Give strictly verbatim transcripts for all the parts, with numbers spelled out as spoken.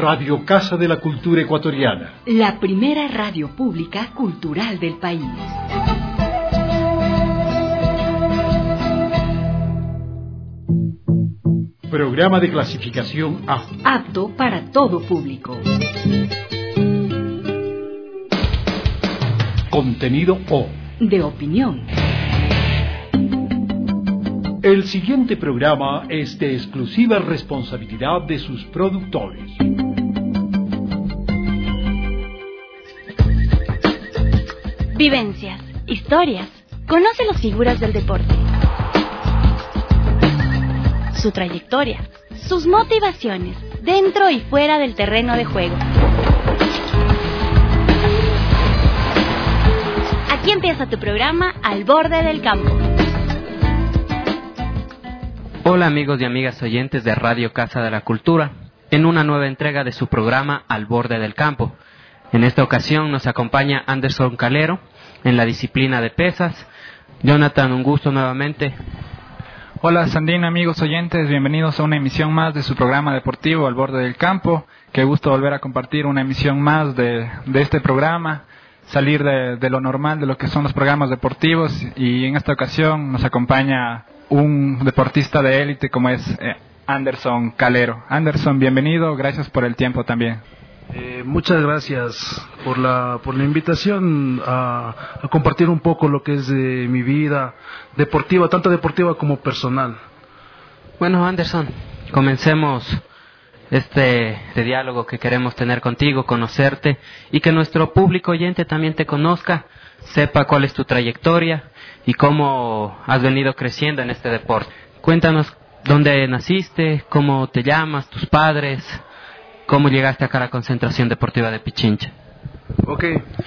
Radio Casa de la Cultura Ecuatoriana. La primera radio pública cultural del país. Programa de clasificación A. Apto para todo público. Contenido O. De opinión. El siguiente programa es de exclusiva responsabilidad de sus productores. Vivencias, historias. Conoce las figuras del deporte, su trayectoria, sus motivaciones, dentro y fuera del terreno de juego. Aquí empieza tu programa Al Borde del Campo. Hola amigos y amigas oyentes de Radio Casa de la Cultura, en una nueva entrega de su programa Al Borde del Campo. En esta ocasión nos acompaña Anderson Calero en la disciplina de pesas. Jonathan, un gusto nuevamente. Hola Sandina, amigos oyentes, bienvenidos a una emisión más de su programa deportivo Al Borde del Campo. Qué gusto volver a compartir una emisión más de, de este programa, salir de, de lo normal, de lo que son los programas deportivos, y en esta ocasión nos acompaña un deportista de élite como es eh, Anderson Calero. Anderson, bienvenido, gracias por el tiempo también. Eh, muchas gracias por la por la invitación a, a compartir un poco lo que es de mi vida deportiva, tanto deportiva como personal. Bueno, Anderson, comencemos este, este diálogo que queremos tener contigo, conocerte y que nuestro público oyente también te conozca, sepa cuál es tu trayectoria y cómo has venido creciendo en este deporte. Cuéntanos dónde naciste, cómo te llamas, tus padres, cómo llegaste acá a la Concentración Deportiva de Pichincha. Ok,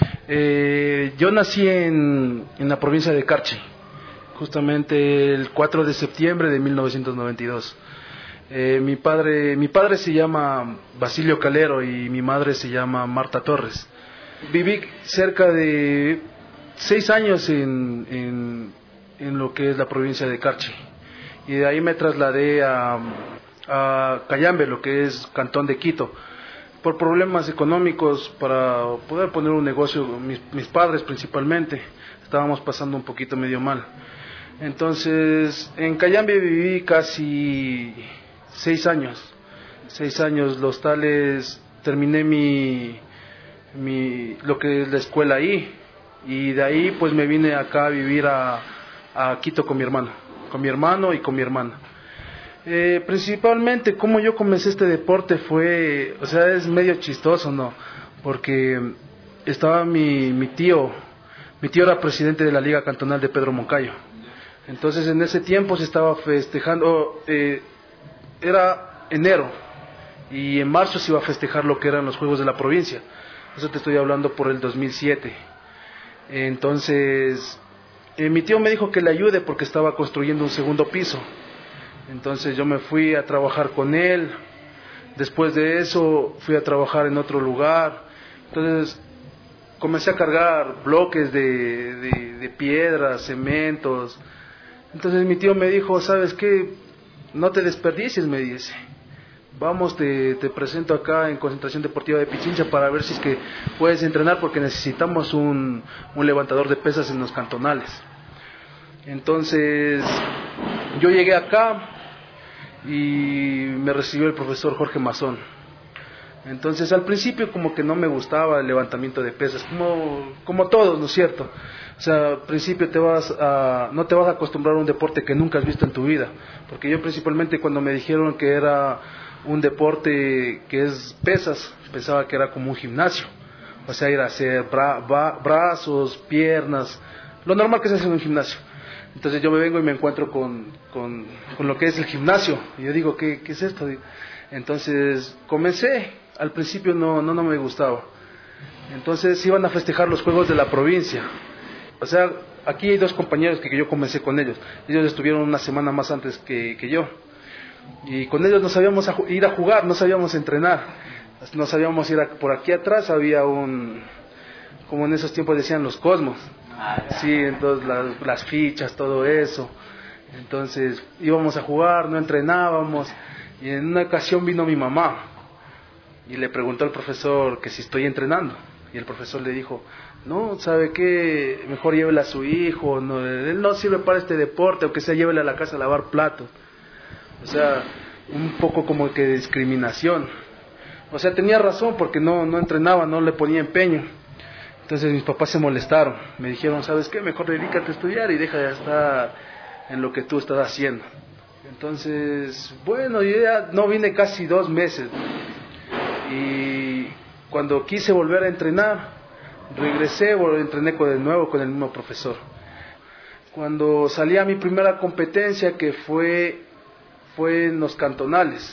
eh, yo nací en, en la provincia de Carchi, justamente el cuatro de septiembre de mil novecientos noventa y dos. Eh, mi padre, mi padre se llama Basilio Calero y mi madre se llama Marta Torres. Viví cerca de seis años en, en, en lo que es la provincia de Carchi, y de ahí me trasladé a, a Cayambe, lo que es Cantón de Quito, por problemas económicos para poder poner un negocio. Mis, mis padres principalmente estábamos pasando un poquito medio mal. Entonces en Cayambe viví casi seis años, seis años los tales. Terminé mi, mi lo que es la escuela ahí, y de ahí pues me vine acá a vivir a, a Quito con mi hermano, con mi hermano y con mi hermana. Eh, principalmente como yo comencé este deporte fue, o sea, es medio chistoso, ¿no? Porque estaba mi, mi tío, mi tío era presidente de la Liga Cantonal de Pedro Moncayo. Entonces en ese tiempo se estaba festejando, eh, era enero, y en marzo se iba a festejar lo que eran los Juegos de la Provincia. Eso te estoy hablando por el dos mil siete. Entonces eh, mi tío me dijo que le ayude porque estaba construyendo un segundo piso. Entonces yo me fui a trabajar con él. Después de eso fui a trabajar en otro lugar. Entonces comencé a cargar bloques de, de, de piedras, cementos. Entonces mi tío me dijo, ¿sabes qué? No te desperdicies, me dice. Vamos, te, te presento acá en Concentración Deportiva de Pichincha para ver si es que puedes entrenar, porque necesitamos un, un levantador de pesas en los cantonales. Entonces yo llegué acá y me recibió el profesor Jorge Mazón. Entonces al principio como que no me gustaba el levantamiento de pesas, como, como todos, ¿no es cierto? O sea, al principio te vas a, no te vas a acostumbrar a un deporte que nunca has visto en tu vida, porque yo principalmente cuando me dijeron que era un deporte que es pesas, pensaba que era como un gimnasio, o sea, ir a hacer bra, bra, brazos, piernas, lo normal que se hace en un gimnasio. Entonces yo me vengo y me encuentro con, con, con lo que es el gimnasio, y yo digo, ¿qué, qué es esto? Entonces comencé, al principio no, no, no me gustaba. Entonces iban a festejar los Juegos de la Provincia. O sea, aquí hay dos compañeros que, que yo comencé con ellos. Ellos estuvieron una semana más antes que, que yo. Y con ellos no sabíamos a, ir a jugar, no sabíamos entrenar. No sabíamos ir a, por aquí atrás había un, como en esos tiempos decían, los cosmos. Sí, entonces las, las fichas, todo eso. Entonces íbamos a jugar, no entrenábamos. Y en una ocasión vino mi mamá. y le preguntó al profesor que si estoy entrenando. Y el profesor le dijo, no, ¿sabe qué? Mejor llévele a su hijo, no, él no sirve para este deporte, aunque sea llévele a la casa a lavar platos. O sea, un poco como que discriminación. O sea, tenía razón porque no, no entrenaba, no le ponía empeño. Entonces mis papás se molestaron, me dijeron, ¿sabes qué? Mejor dedícate a estudiar y deja de estar en lo que tú estás haciendo. Entonces, bueno, yo ya no vine casi dos meses. Y cuando quise volver a entrenar, regresé, entrené con de nuevo con el mismo profesor. Cuando salí a mi primera competencia, que fue, fue en los cantonales,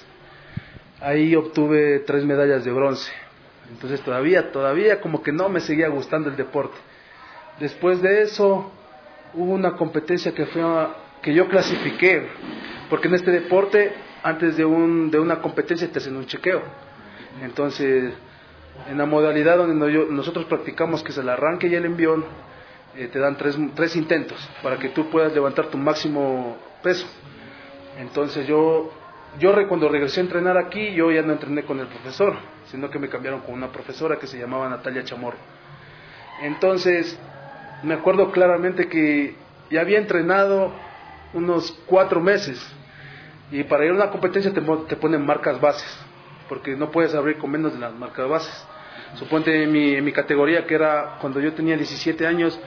ahí obtuve tres medallas de bronce. Entonces todavía, todavía como que no me seguía gustando el deporte. Después de eso, hubo una competencia que fue que yo clasifiqué, porque en este deporte, antes de, un, de una competencia te hacen un chequeo. Entonces, en la modalidad donde yo, nosotros practicamos, que es el arranque y el envión, eh, te dan tres, tres intentos para que tú puedas levantar tu máximo peso. Entonces yo, yo cuando regresé a entrenar aquí, yo ya no entrené con el profesor, sino que me cambiaron con una profesora que se llamaba Natalia Chamorro. Entonces, me acuerdo claramente que ya había entrenado unos cuatro meses, y para ir a una competencia te, te ponen marcas bases, porque no puedes abrir con menos de las marcas bases. Suponte en mi, en mi categoría, que era cuando yo tenía diecisiete años,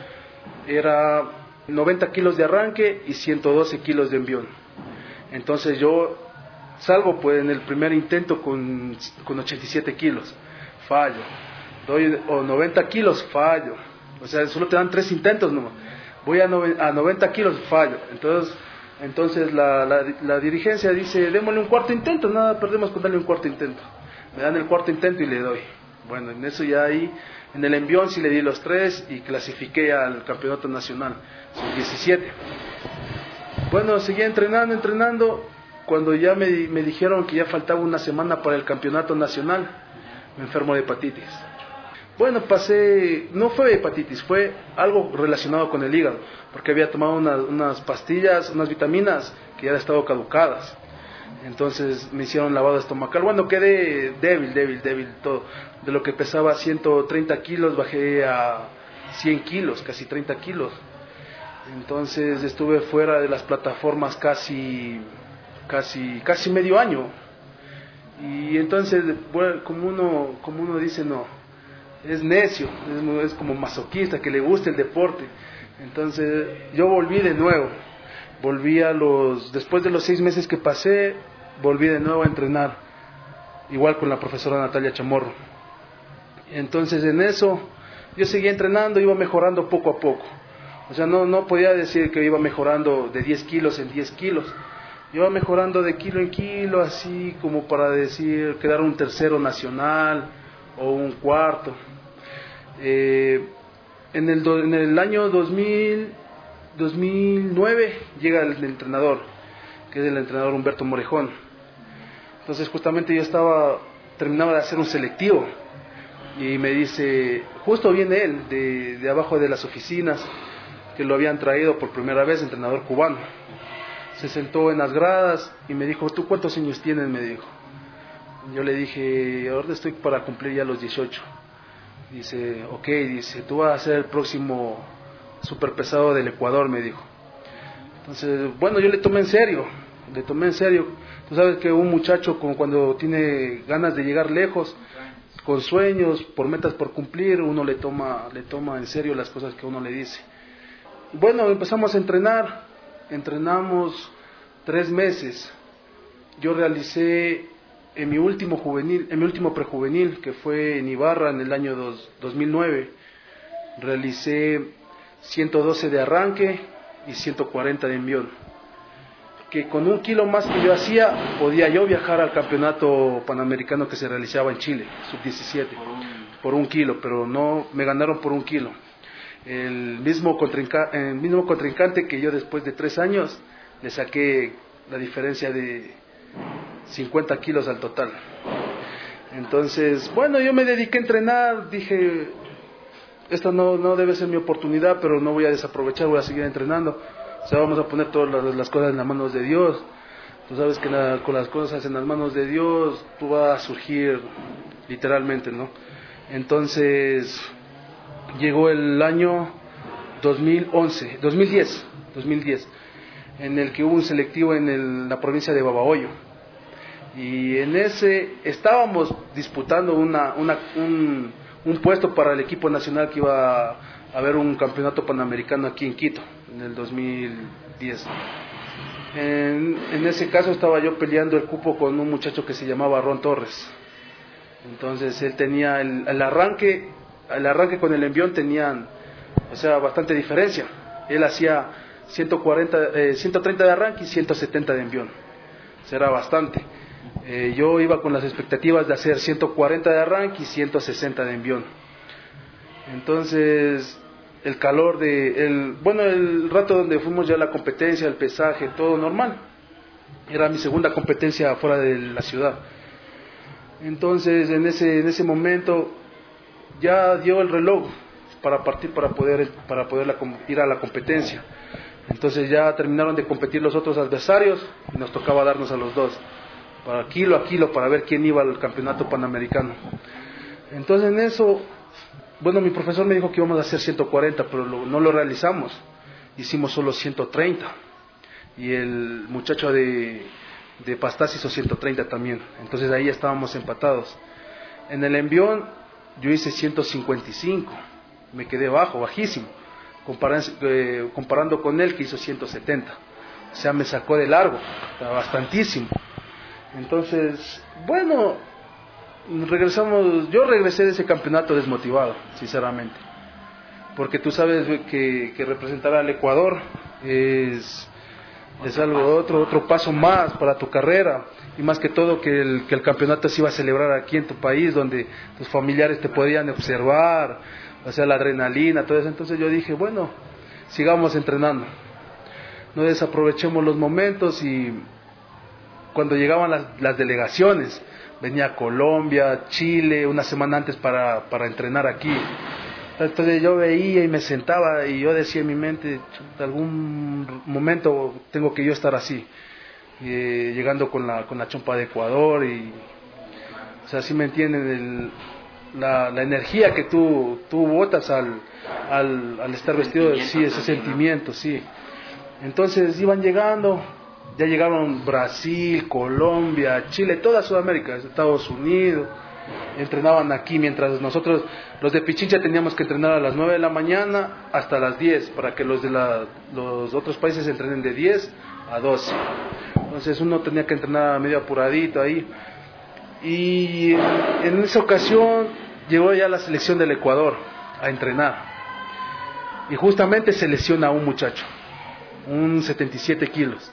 era noventa kilos de arranque y ciento doce kilos de envión. Entonces yo salgo pues en el primer intento con, con ochenta y siete kilos, fallo. Doy o noventa kilos, fallo. O sea, solo te dan tres intentos nomás. Voy a, nove, a noventa kilos, fallo. Entonces, entonces la, la, la dirigencia dice, démosle un cuarto intento, nada perdemos con darle un cuarto intento. Me dan el cuarto intento y le doy. Bueno, en eso ya ahí, en el envión sí le di los tres y clasifiqué al campeonato nacional, sub diecisiete. Bueno, seguí entrenando, entrenando. Cuando ya me, me dijeron que ya faltaba una semana para el campeonato nacional, me enfermo de hepatitis. Bueno, pasé, no fue hepatitis, fue algo relacionado con el hígado, porque había tomado una, unas pastillas, unas vitaminas que ya habían estado caducadas. Entonces me hicieron lavado estomacal. Bueno, quedé débil, débil, débil, todo. De lo que pesaba ciento treinta kilos, bajé a cien kilos, casi treinta kilos. Entonces estuve fuera de las plataformas casi, casi, casi medio año. Y entonces, bueno, como uno, como uno dice, no, es necio, es, es como masoquista, que le gusta el deporte. Entonces yo volví de nuevo. Volví a los, después de los seis meses que pasé, volví de nuevo a entrenar, igual con la profesora Natalia Chamorro. Entonces en eso, yo seguía entrenando, iba mejorando poco a poco. O sea, no, no podía decir que iba mejorando de diez kilos en diez kilos. Iba mejorando de kilo en kilo, así como para decir, quedar un tercero nacional o un cuarto. Eh, en, el do, en el año dos mil... dos mil nueve llega el, el entrenador, que es el entrenador Humberto Morejón. Entonces justamente yo estaba, terminaba de hacer un selectivo, y me dice, justo viene él, de, de abajo de las oficinas, que lo habían traído por primera vez, entrenador cubano. Se sentó en las gradas y me dijo, ¿tú cuántos años tienes? Me dijo. Yo le dije, ahora estoy para cumplir ya los dieciocho. Dice, ok, dice, tú vas a ser el próximo super pesado del Ecuador, me dijo. Entonces, bueno, yo le tomé en serio, le tomé en serio. Tú sabes que un muchacho con, cuando tiene ganas de llegar lejos, con sueños, por metas por cumplir, uno le toma, le toma en serio las cosas que uno le dice. Bueno, empezamos a entrenar, entrenamos tres meses. Yo realicé en mi último juvenil, en mi último prejuvenil, que fue en Ibarra en el año dos, dos mil nueve, realicé ciento doce de arranque y ciento cuarenta de envión, que con un kilo más que yo hacía podía yo viajar al campeonato panamericano que se realizaba en Chile, sub diecisiete, por un kilo, pero no me ganaron por un kilo. El mismo, contrinca, el mismo contrincante que yo después de tres años le saqué la diferencia de cincuenta kilos al total. Entonces, bueno, yo me dediqué a entrenar, dije, esta no, no debe ser mi oportunidad, pero no voy a desaprovechar, voy a seguir entrenando. O sea, vamos a poner todas las, las cosas en las manos de Dios. Tú sabes que la, con las cosas en las manos de Dios, tú vas a surgir literalmente, ¿no? Entonces, llegó el año dos mil once, dos mil diez, dos mil diez, en el que hubo un selectivo en el, la provincia de Babahoyo. Y en ese estábamos disputando una, una, un, un puesto para el equipo nacional, que iba a haber un campeonato panamericano aquí en Quito, en el dos mil diez. En, en ese caso estaba yo peleando el cupo con un muchacho que se llamaba Ron Torres. Entonces él tenía el, el arranque, el arranque con el envión tenían, o sea, bastante diferencia. Él hacía ciento cuarenta, eh, ciento treinta de arranque y ciento setenta de envión. O sea, era bastante. Eh, yo iba con las expectativas de hacer ciento cuarenta de arranque y ciento sesenta de envión. Entonces, el calor de, el, bueno, el rato donde fuimos ya a la competencia, el pesaje, todo normal. Era mi segunda competencia fuera de la ciudad. Entonces, en ese, en ese momento, ya dio el reloj para partir, para poder, para poder la, ir a la competencia. Entonces ya terminaron de competir los otros adversarios y nos tocaba darnos a los dos, para kilo a kilo, para ver quién iba al campeonato panamericano. Entonces en eso, bueno, mi profesor me dijo que íbamos a hacer ciento cuarenta, pero lo, no lo realizamos, hicimos solo ciento treinta, y el muchacho de, de Pastaza hizo ciento treinta también. Entonces ahí estábamos empatados. En el envión yo hice ciento cincuenta y cinco, me quedé bajo, bajísimo, comparando, eh, comparando con él, que hizo ciento setenta. O sea, me sacó de largo, bastantísimo. Entonces, bueno, regresamos, yo regresé de ese campeonato desmotivado, sinceramente, porque tú sabes que, que representar al Ecuador es, es algo otro, otro paso más para tu carrera, y más que todo que el, que el campeonato se iba a celebrar aquí en tu país, donde tus familiares te podían observar, o sea, la adrenalina, todo eso. Entonces yo dije, bueno, sigamos entrenando, no desaprovechemos los momentos. Y cuando llegaban las, las delegaciones, venía Colombia, Chile, una semana antes para, para entrenar aquí. Entonces yo veía y me sentaba y yo decía en mi mente, en algún momento tengo que yo estar así, eh, llegando con la, con la chompa de Ecuador. Y, o sea, ¿sí me entienden? El, la, la energía que tú, tú botas al, al, al estar vestido, sí, ese sentimiento, sí. Entonces iban llegando, ya llegaron Brasil, Colombia, Chile, toda Sudamérica, Estados Unidos, entrenaban aquí, mientras nosotros, los de Pichincha, teníamos que entrenar a las nueve de la mañana hasta las diez, para que los de la, los otros países entrenen de diez a doce. Entonces uno tenía que entrenar medio apuradito ahí. Y en esa ocasión llegó ya la selección del Ecuador a entrenar, y justamente se lesiona un muchacho, un setenta y siete kilos,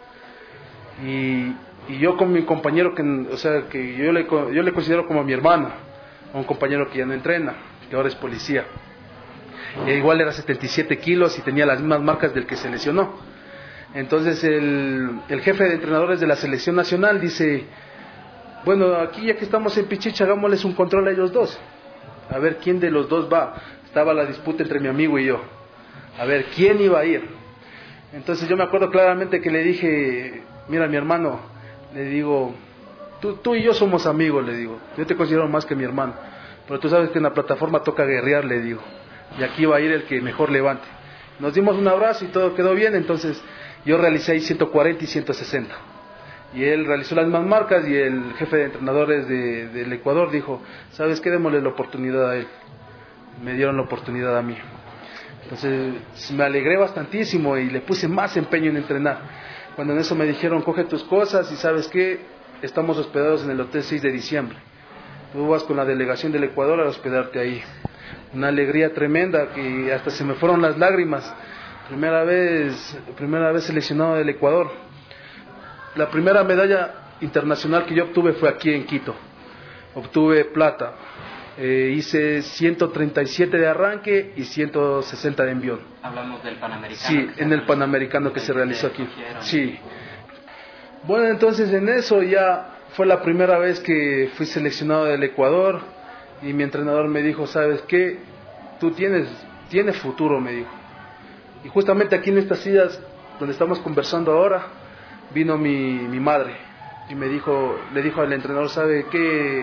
y, y yo con mi compañero, que, o sea, que yo le, yo le considero como mi hermano, a un compañero que ya no entrena, que ahora es policía, e igual era setenta y siete kilos y tenía las mismas marcas del que se lesionó. Entonces el, el jefe de entrenadores de la selección nacional dice, bueno, aquí ya que estamos en Pichincha, hagámosles un control a ellos dos, a ver quién de los dos va. Estaba la disputa entre mi amigo y yo, a ver quién iba a ir. Entonces yo me acuerdo claramente que le dije, mira mi hermano, le digo, tú, tú y yo somos amigos, le digo, yo te considero más que mi hermano, pero tú sabes que en la plataforma toca guerrear, le digo, y aquí va a ir el que mejor levante. Nos dimos un abrazo y todo quedó bien. Entonces yo realicé ahí ciento cuarenta y ciento sesenta, y él realizó las mismas marcas, y el jefe de entrenadores de, del Ecuador dijo, ¿sabes qué? Démosle la oportunidad a él. Me dieron la oportunidad a mí. Entonces me alegré bastantísimo y le puse más empeño en entrenar. Cuando en eso me dijeron, coge tus cosas y ¿sabes qué? Estamos hospedados en el Hotel seis de diciembre. Tú vas con la delegación del Ecuador a hospedarte ahí. Una alegría tremenda, que hasta se me fueron las lágrimas. Primera vez, primera vez seleccionado del Ecuador. La primera medalla internacional que yo obtuve fue aquí en Quito. Obtuve plata. Eh, hice ciento treinta y siete de arranque y ciento sesenta de envión. Hablamos del Panamericano. Sí, en el Panamericano que se realizó aquí. Sí. Bueno, entonces en eso ya fue la primera vez que fui seleccionado del Ecuador, y mi entrenador me dijo, ¿sabes qué? Tú tienes, tienes futuro, me dijo. Y justamente aquí en estas sillas donde estamos conversando ahora, vino mi, mi madre y me dijo, le dijo al entrenador, ¿sabe qué,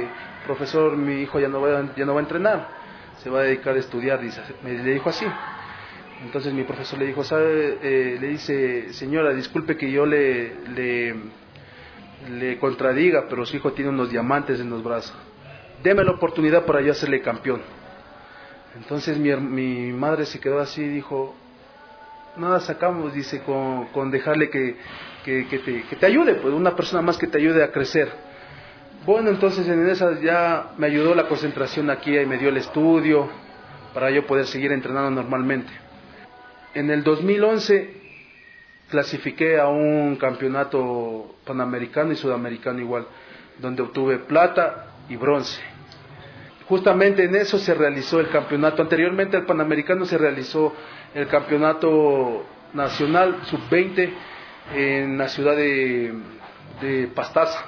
profesor, mi hijo ya no va, ya no va a entrenar, se va a dedicar a estudiar, dice, me le dijo así. Entonces mi profesor le dijo, ¿sabe? Eh, le dice, señora, disculpe que yo le, le, le contradiga, pero su hijo tiene unos diamantes en los brazos. Deme la oportunidad para yo hacerle campeón. Entonces mi, mi madre se quedó así y dijo, nada sacamos, dice, con, con dejarle que, que, que, te, que te ayude, pues una persona más que te ayude a crecer. Bueno, entonces en esas ya me ayudó la concentración aquí y me dio el estudio para yo poder seguir entrenando normalmente. En el dos mil once clasifiqué a un campeonato panamericano y sudamericano igual, donde obtuve plata y bronce. Justamente en eso se realizó el campeonato. Anteriormente al panamericano se realizó el campeonato nacional sub veinte en la ciudad de, de Pastaza,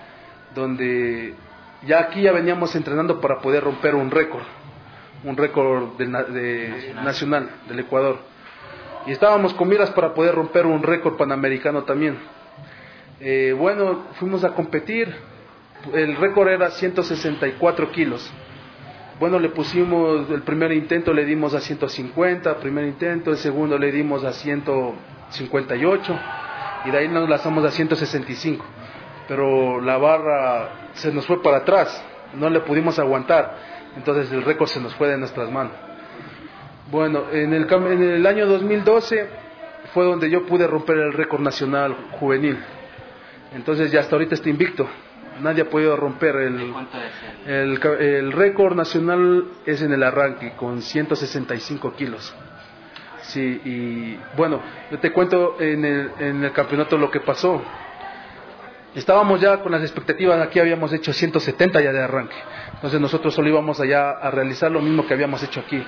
donde ya aquí ya veníamos entrenando para poder romper un récord, un récord de, de nacional. nacional del Ecuador. Y estábamos con miras para poder romper un récord panamericano también. Eh, bueno, fuimos a competir, el récord era ciento sesenta y cuatro kilos. Bueno, le pusimos, el primer intento le dimos a ciento cincuenta, primer intento, el segundo le dimos a ciento cincuenta y ocho, y de ahí nos lanzamos a ciento sesenta y cinco. Pero la barra se nos fue para atrás, no le pudimos aguantar, entonces el récord se nos fue de nuestras manos. Bueno, en el, en el año dos mil doce fue donde yo pude romper el récord nacional juvenil, entonces ya hasta ahorita estoy invicto, nadie ha podido romper el, el, el récord nacional, es en el arranque con ciento sesenta y cinco kilos. Sí, y bueno, yo te cuento en el, en el campeonato lo que pasó. Estábamos ya con las expectativas, aquí habíamos hecho ciento setenta ya de arranque, entonces nosotros solo íbamos allá a realizar lo mismo que habíamos hecho aquí.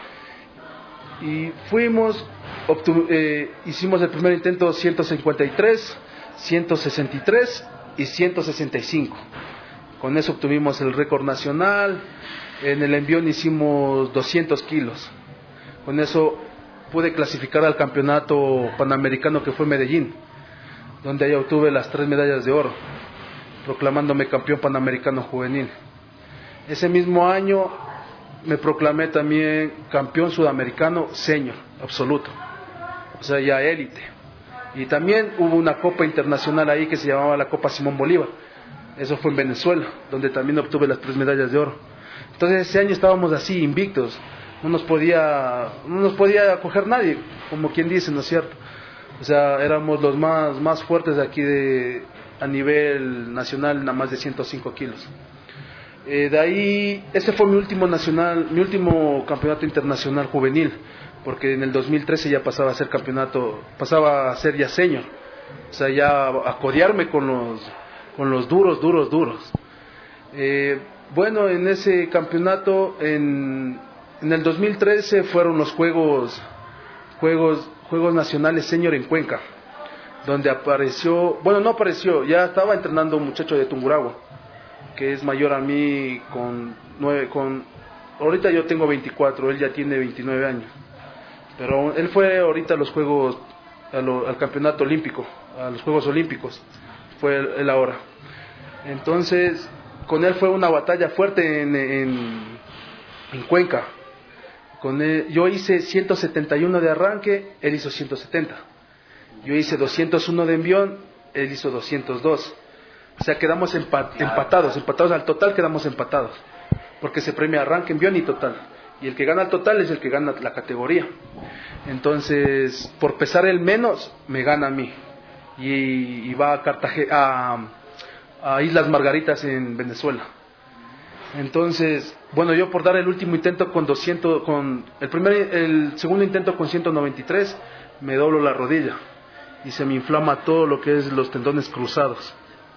Y fuimos, obtu- eh, hicimos el primer intento ciento cincuenta y tres, ciento sesenta y tres y ciento sesenta y cinco. Con eso obtuvimos el récord nacional. En el envión hicimos doscientos kilos. Con eso pude clasificar al campeonato panamericano que fue Medellín, donde ahí obtuve las tres medallas de oro, proclamándome campeón panamericano juvenil. Ese mismo año me proclamé también campeón sudamericano senior, absoluto, o sea, ya élite. Y también hubo una copa internacional ahí que se llamaba la Copa Simón Bolívar. Eso fue en Venezuela, donde también obtuve las tres medallas de oro. Entonces ese año estábamos así, invictos. No nos podía, no nos podía coger nadie, como quien dice, ¿no es cierto? O sea, éramos los más, más fuertes de aquí de, a nivel nacional, nada más de ciento cinco kilos. Eh, de ahí, ese fue mi último nacional, mi último campeonato internacional juvenil, porque en el dos mil trece ya pasaba a ser campeonato, pasaba a ser ya senior, o sea, ya a codearme con los, con los duros, duros, duros. Eh, bueno, en ese campeonato, en, en el dos mil trece fueron los Juegos, Juegos, Juegos Nacionales Senior en Cuenca, donde apareció, bueno, no apareció, ya estaba entrenando un muchacho de Tungurahua, que es mayor a mí con nueve, con, ahorita yo tengo veinticuatro, él ya tiene veintinueve años, pero él fue ahorita a los Juegos, a lo, al campeonato olímpico, a los Juegos Olímpicos, fue él, él ahora. Entonces, con él fue una batalla fuerte en, en, en Cuenca. Con él, yo hice ciento setenta y uno de arranque, él hizo ciento setenta. Yo hice doscientos uno de envión, él hizo doscientos dos. O sea, quedamos empat, empatados, empatados al total quedamos empatados, porque se premia arranque, envión y total. Y el que gana el total es el que gana la categoría. Entonces, por pesar el menos, me gana a mí. Y, y va a, Cartagena, a, a Islas Margaritas en Venezuela. Entonces, bueno, yo por dar el último intento con doscientos, con el primer, el segundo intento con ciento noventa y tres, me doblo la rodilla y se me inflama todo lo que es los tendones cruzados.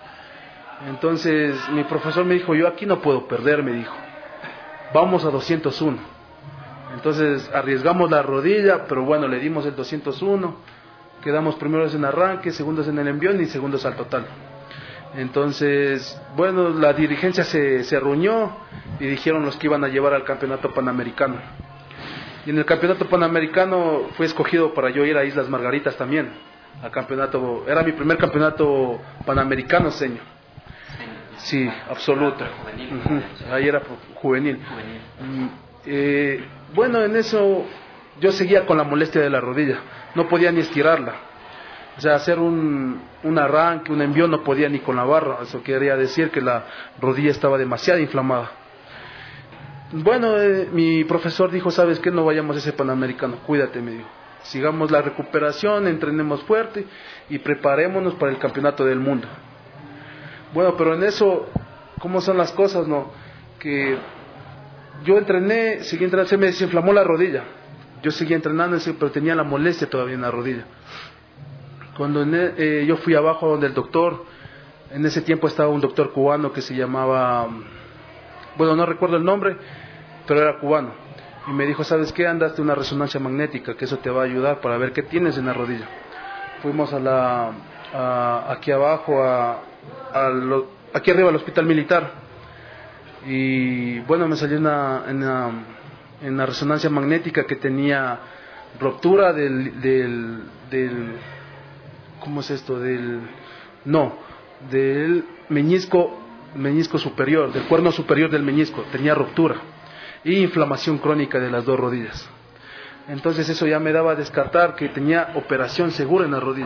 Entonces mi profesor me dijo, yo aquí no puedo perder, me dijo, vamos a doscientos uno. Entonces arriesgamos la rodilla, pero bueno, le dimos el doscientos uno, quedamos primeros en arranque, segundos en el envión y segundos al total. Entonces, bueno, la dirigencia se, se reunió y dijeron los que iban a llevar al campeonato panamericano. Y en el campeonato panamericano fui escogido para yo ir a Islas Margaritas también, al campeonato, era mi primer campeonato panamericano, señor. Sí, absoluta. Uh-huh. Ahí era juvenil. juvenil. Eh, bueno, en eso yo seguía con la molestia de la rodilla, no podía ni estirarla. O sea, hacer un, un arranque, un envío no podía ni con la barra. Eso quería decir que la rodilla estaba demasiado inflamada. Bueno, eh, mi profesor dijo, ¿sabes qué? No vayamos a ese Panamericano, cuídate, me dijo. Sigamos la recuperación, entrenemos fuerte y preparémonos para el campeonato del mundo. Bueno, pero en eso, ¿cómo son las cosas, no? Que yo entrené, seguí entrenando, se me desinflamó la rodilla. Yo seguía entrenando, pero tenía la molestia todavía en la rodilla. Cuando eh, yo fui abajo donde el doctor, en ese tiempo estaba un doctor cubano que se llamaba, bueno, no recuerdo el nombre, pero era cubano. Y me dijo, ¿sabes qué? Andaste una resonancia magnética, que eso te va a ayudar para ver qué tienes en la rodilla. Fuimos a la, a, aquí abajo, a, a lo, aquí arriba al hospital militar. Y bueno, me salió una, una, una resonancia magnética que tenía ruptura del, del, del ¿cómo es esto? Del, no, del meñisco, meñisco superior, del cuerno superior del meñisco, tenía ruptura y inflamación crónica de las dos rodillas. Entonces eso ya me daba a descartar que tenía operación segura en las rodillas.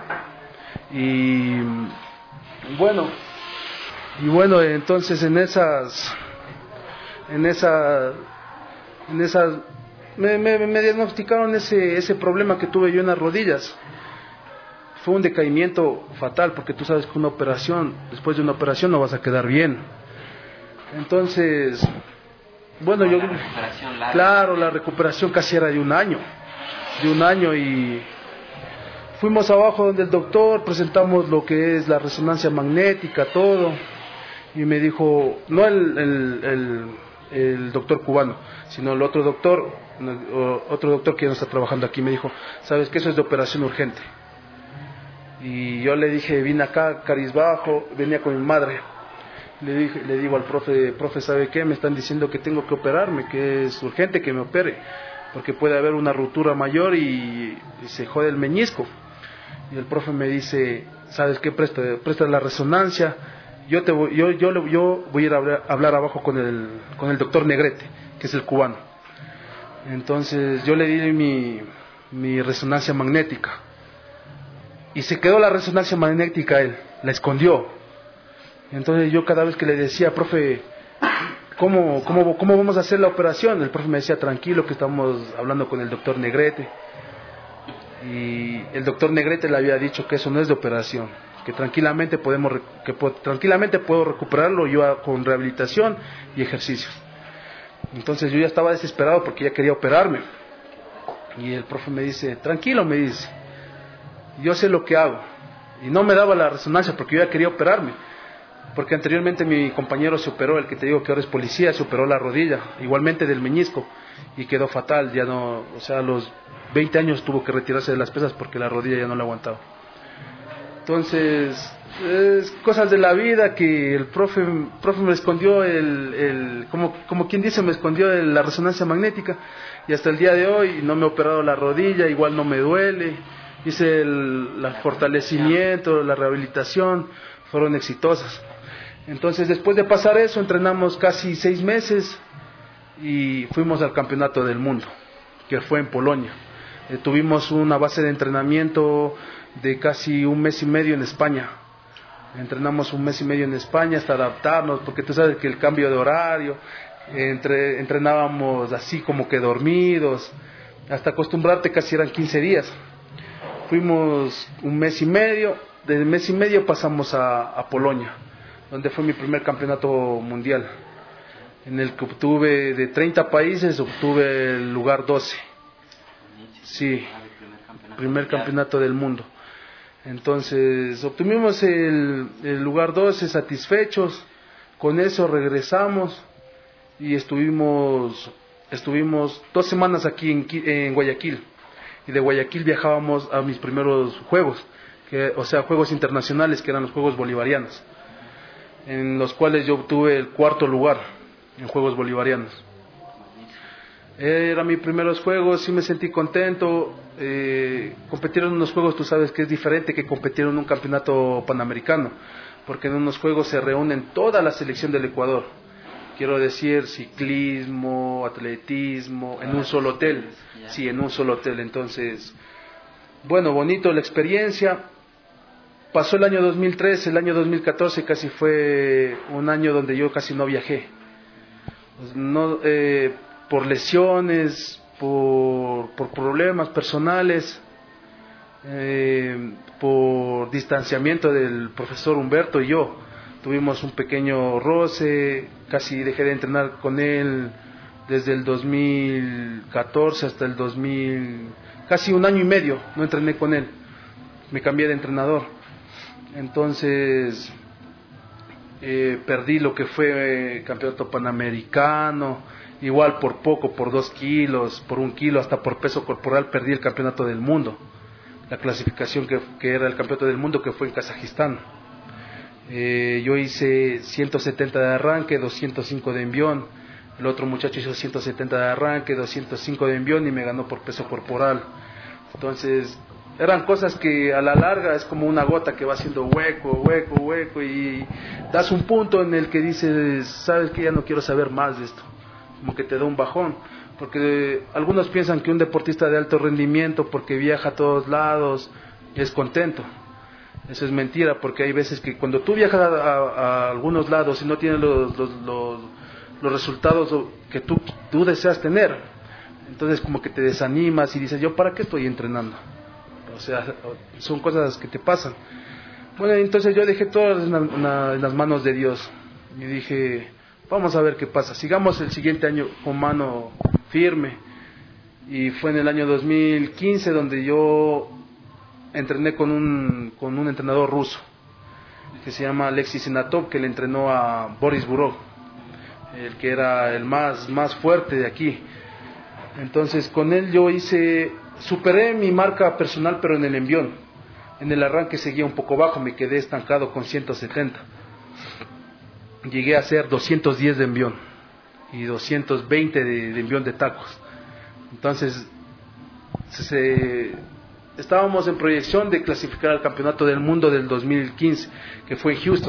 Y bueno, y bueno, entonces en esas, en esa, en esas, me, me, me diagnosticaron ese, ese problema que tuve yo en las rodillas. Fue un decaimiento fatal, porque tú sabes que una operación, después de una operación no vas a quedar bien. Entonces, bueno, yo, claro, la recuperación casi era de un año, de un año y fuimos abajo donde el doctor, presentamos lo que es la resonancia magnética, todo, y me dijo, no el, el, el, el doctor cubano, sino el otro doctor, otro doctor que ya no está trabajando aquí, me dijo, ¿sabes qué? Eso es de operación urgente. Y yo le dije, vine acá, carizbajo, venía con mi madre. Le dije, le digo al profe, profe, ¿sabe qué? Me están diciendo que tengo que operarme, que es urgente que me opere, porque puede haber una ruptura mayor y, y se jode el meñisco. Y el profe me dice, ¿sabes qué? Presta, presta la resonancia. Yo te voy, yo, yo, yo voy a ir a hablar, a hablar abajo con el, con el doctor Negrete, que es el cubano. Entonces yo le di mi, mi resonancia magnética. Y se quedó la resonancia magnética él, la escondió. Entonces yo cada vez que le decía, profe, ¿cómo, cómo, cómo vamos a hacer la operación? El profe me decía, tranquilo, que estamos hablando con el doctor Negrete. Y el doctor Negrete le había dicho que eso no es de operación, que tranquilamente podemos, que po- tranquilamente puedo recuperarlo yo con rehabilitación y ejercicios. Entonces yo ya estaba desesperado porque ya quería operarme. Y el profe me dice, tranquilo, me dice, yo sé lo que hago. Y no me daba la resonancia porque yo ya quería operarme, porque anteriormente mi compañero se operó, el que te digo que ahora es policía, se operó la rodilla, igualmente del meñisco, y quedó fatal. Ya no, o sea, a los veinte años tuvo que retirarse de las pesas porque la rodilla ya no la aguantaba. Entonces, es cosas de la vida que el profe, profe me escondió, el, el, como, como quien dice, me escondió el, la resonancia magnética, y hasta el día de hoy no me he operado la rodilla, igual no me duele. Hice el, el fortalecimiento, la rehabilitación, fueron exitosas. Entonces, después de pasar eso, entrenamos casi seis meses y fuimos al campeonato del mundo, que fue en Polonia. Eh, tuvimos una base de entrenamiento de casi un mes y medio en España. Entrenamos un mes y medio en España hasta adaptarnos, porque tú sabes que el cambio de horario, entre, entrenábamos así como que dormidos, hasta acostumbrarte casi eran quince días. Fuimos un mes y medio, desde mes y medio pasamos a, a Polonia, donde fue mi primer campeonato mundial, en el que obtuve de treinta países, obtuve el lugar doce. Sí, primer campeonato del mundo. Entonces obtuvimos el, el lugar doce, satisfechos. Con eso regresamos y estuvimos, estuvimos dos semanas aquí en, en Guayaquil. Y de Guayaquil viajábamos a mis primeros juegos, que, o sea, juegos internacionales, que eran los Juegos Bolivarianos, en los cuales yo obtuve el cuarto lugar en Juegos Bolivarianos. Eran mis primeros juegos, sí me sentí contento. Eh, competir en unos juegos, tú sabes que es diferente que competir en un campeonato panamericano, porque en unos juegos se reúnen toda la selección del Ecuador. Quiero decir, ciclismo, atletismo, en un solo hotel. Sí, en un solo hotel. Entonces, bueno, bonito la experiencia. Pasó el año dos mil trece, el año dos mil catorce casi fue un año donde yo casi no viajé. No, eh, por lesiones, por, por problemas personales, eh, por distanciamiento del profesor Humberto y yo. Tuvimos un pequeño roce, casi dejé de entrenar con él desde el dos mil catorce hasta el dos mil, casi un año y medio no entrené con él, me cambié de entrenador. Entonces eh, perdí lo que fue eh, campeonato panamericano, igual por poco, por dos kilos, por un kilo, hasta por peso corporal perdí el campeonato del mundo, la clasificación que, que era el campeonato del mundo que fue en Kazajistán. Eh, yo hice ciento setenta de arranque, doscientos cinco de envión, el otro muchacho hizo ciento setenta de arranque, doscientos cinco de envión y me ganó por peso corporal. Entonces eran cosas que a la larga es como una gota que va haciendo hueco, hueco, hueco y das un punto en el que dices, sabes que ya no quiero saber más de esto, como que te da un bajón, porque algunos piensan que un deportista de alto rendimiento porque viaja a todos lados es contento. Eso es mentira, porque hay veces que cuando tú viajas a, a, a algunos lados y no tienes los, los, los, los resultados que tú, tú deseas tener, entonces como que te desanimas y dices, ¿yo para qué estoy entrenando? O sea, son cosas que te pasan. Bueno, entonces yo dejé todo en, la, en las manos de Dios y dije, vamos a ver qué pasa, sigamos el siguiente año con mano firme. Y fue en el año dos mil quince donde yo entrené con un, con un entrenador ruso que se llama Alexis Senatov, que le entrenó a Boris Burov, el que era el más, más fuerte de aquí. Entonces con él yo hice, superé mi marca personal pero en el envión. En el arranque seguía un poco bajo, me quedé estancado con ciento setenta. Llegué a hacer doscientos diez de envión y doscientos veinte de, de envión de tacos. Entonces se... estábamos en proyección de clasificar al campeonato del mundo del dos mil quince, que fue en Houston,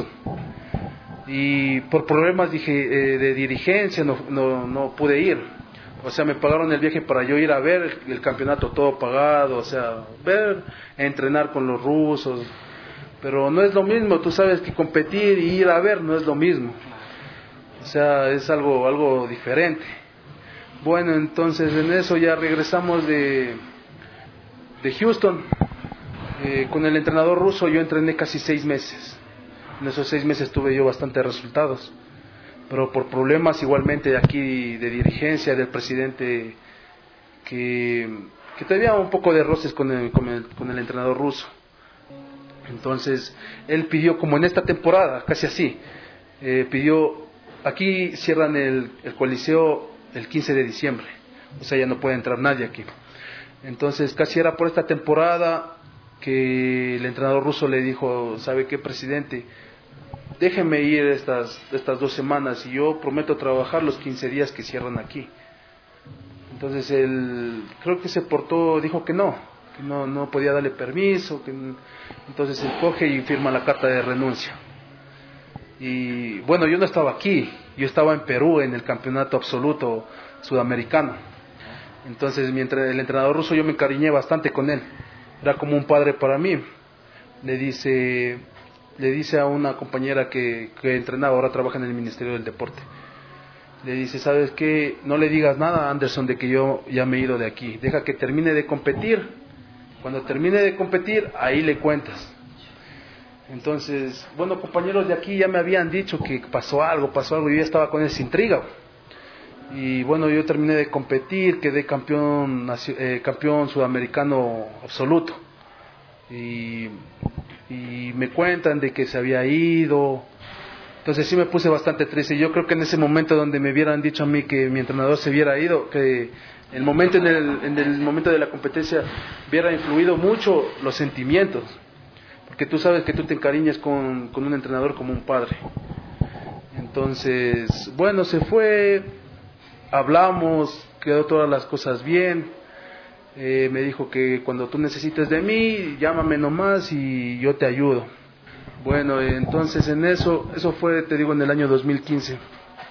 y por problemas dije, eh, de dirigencia no, no, no pude ir. O sea, me pagaron el viaje para yo ir a ver el, el campeonato todo pagado, o sea, ver, entrenar con los rusos, pero no es lo mismo, tú sabes que competir y ir a ver no es lo mismo, o sea, es algo, algo diferente. Bueno, entonces en eso ya regresamos de de Houston, eh, con el entrenador ruso yo entrené casi seis meses. En esos seis meses tuve yo bastantes resultados, pero por problemas igualmente de aquí de dirigencia del presidente, que, que tenía un poco de roces con el, con el, con el entrenador ruso. Entonces él pidió, como en esta temporada, casi así, eh, pidió, aquí cierran el, el coliseo el quince de diciembre, o sea ya no puede entrar nadie aquí. Entonces casi era por esta temporada que el entrenador ruso le dijo, ¿sabe qué, presidente? Déjeme ir estas, estas dos semanas y yo prometo trabajar los quince días que cierran aquí. Entonces él creo que se portó, dijo que no, que no, no podía darle permiso, que, entonces él coge y firma la carta de renuncia. Y bueno, yo no estaba aquí, yo estaba en Perú en el campeonato absoluto sudamericano. Entonces mientras el entrenador ruso yo me encariñé bastante con él, era como un padre para mí. Le dice, le dice a una compañera que, que entrenaba, ahora trabaja en el Ministerio del Deporte, le dice, ¿sabes qué? No le digas nada a Anderson de que yo ya me he ido de aquí, deja que termine de competir, cuando termine de competir ahí le cuentas. Entonces, bueno, compañeros de aquí ya me habían dicho que pasó algo, pasó algo, y yo ya estaba con esa intriga. Y bueno, yo terminé de competir, quedé campeón, eh, campeón sudamericano absoluto. Y, y me cuentan de que se había ido. Entonces sí me puse bastante triste. Yo creo que en ese momento donde me hubieran dicho a mí que mi entrenador se hubiera ido, que el momento en el, en el momento de la competencia hubiera influido mucho los sentimientos. Porque tú sabes que tú te encariñas con, con un entrenador como un padre. Entonces, bueno, se fue... Hablamos, quedó todas las cosas bien, eh, me dijo que cuando tú necesites de mí, llámame nomás y yo te ayudo. Bueno, entonces en eso, eso fue, te digo, en el año dos mil quince.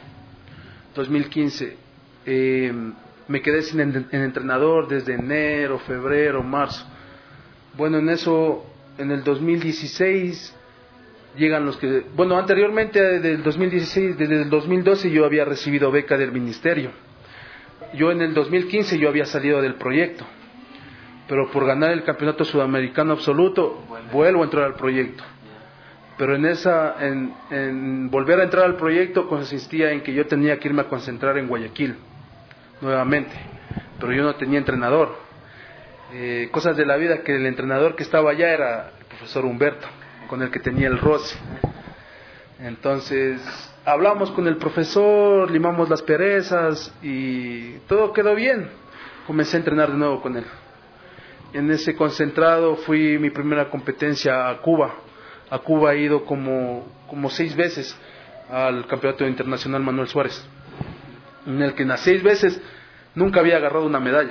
dos mil quince. Eh, me quedé sin en, en entrenador desde enero, febrero, marzo. Bueno, en eso, en el dos mil dieciséis, llegan los que... Bueno, anteriormente del dos mil dieciséis, desde el dos mil doce yo había recibido beca del ministerio. Yo en el dos mil quince yo había salido del proyecto. Pero por ganar el campeonato sudamericano absoluto, vuelvo a entrar al proyecto. Pero en esa, en, en volver a entrar al proyecto consistía en que yo tenía que irme a concentrar en Guayaquil, nuevamente. Pero yo no tenía entrenador. Eh, cosas de la vida, que el entrenador que estaba allá era el profesor Humberto, con el que tenía el roce. Entonces, hablamos con el profesor, limamos las perezas y todo quedó bien. Comencé a entrenar de nuevo con él. En ese concentrado fui mi primera competencia a Cuba. A Cuba he ido como, como seis veces al Campeonato Internacional Manuel Suárez, en el que en las seis veces nunca había agarrado una medalla.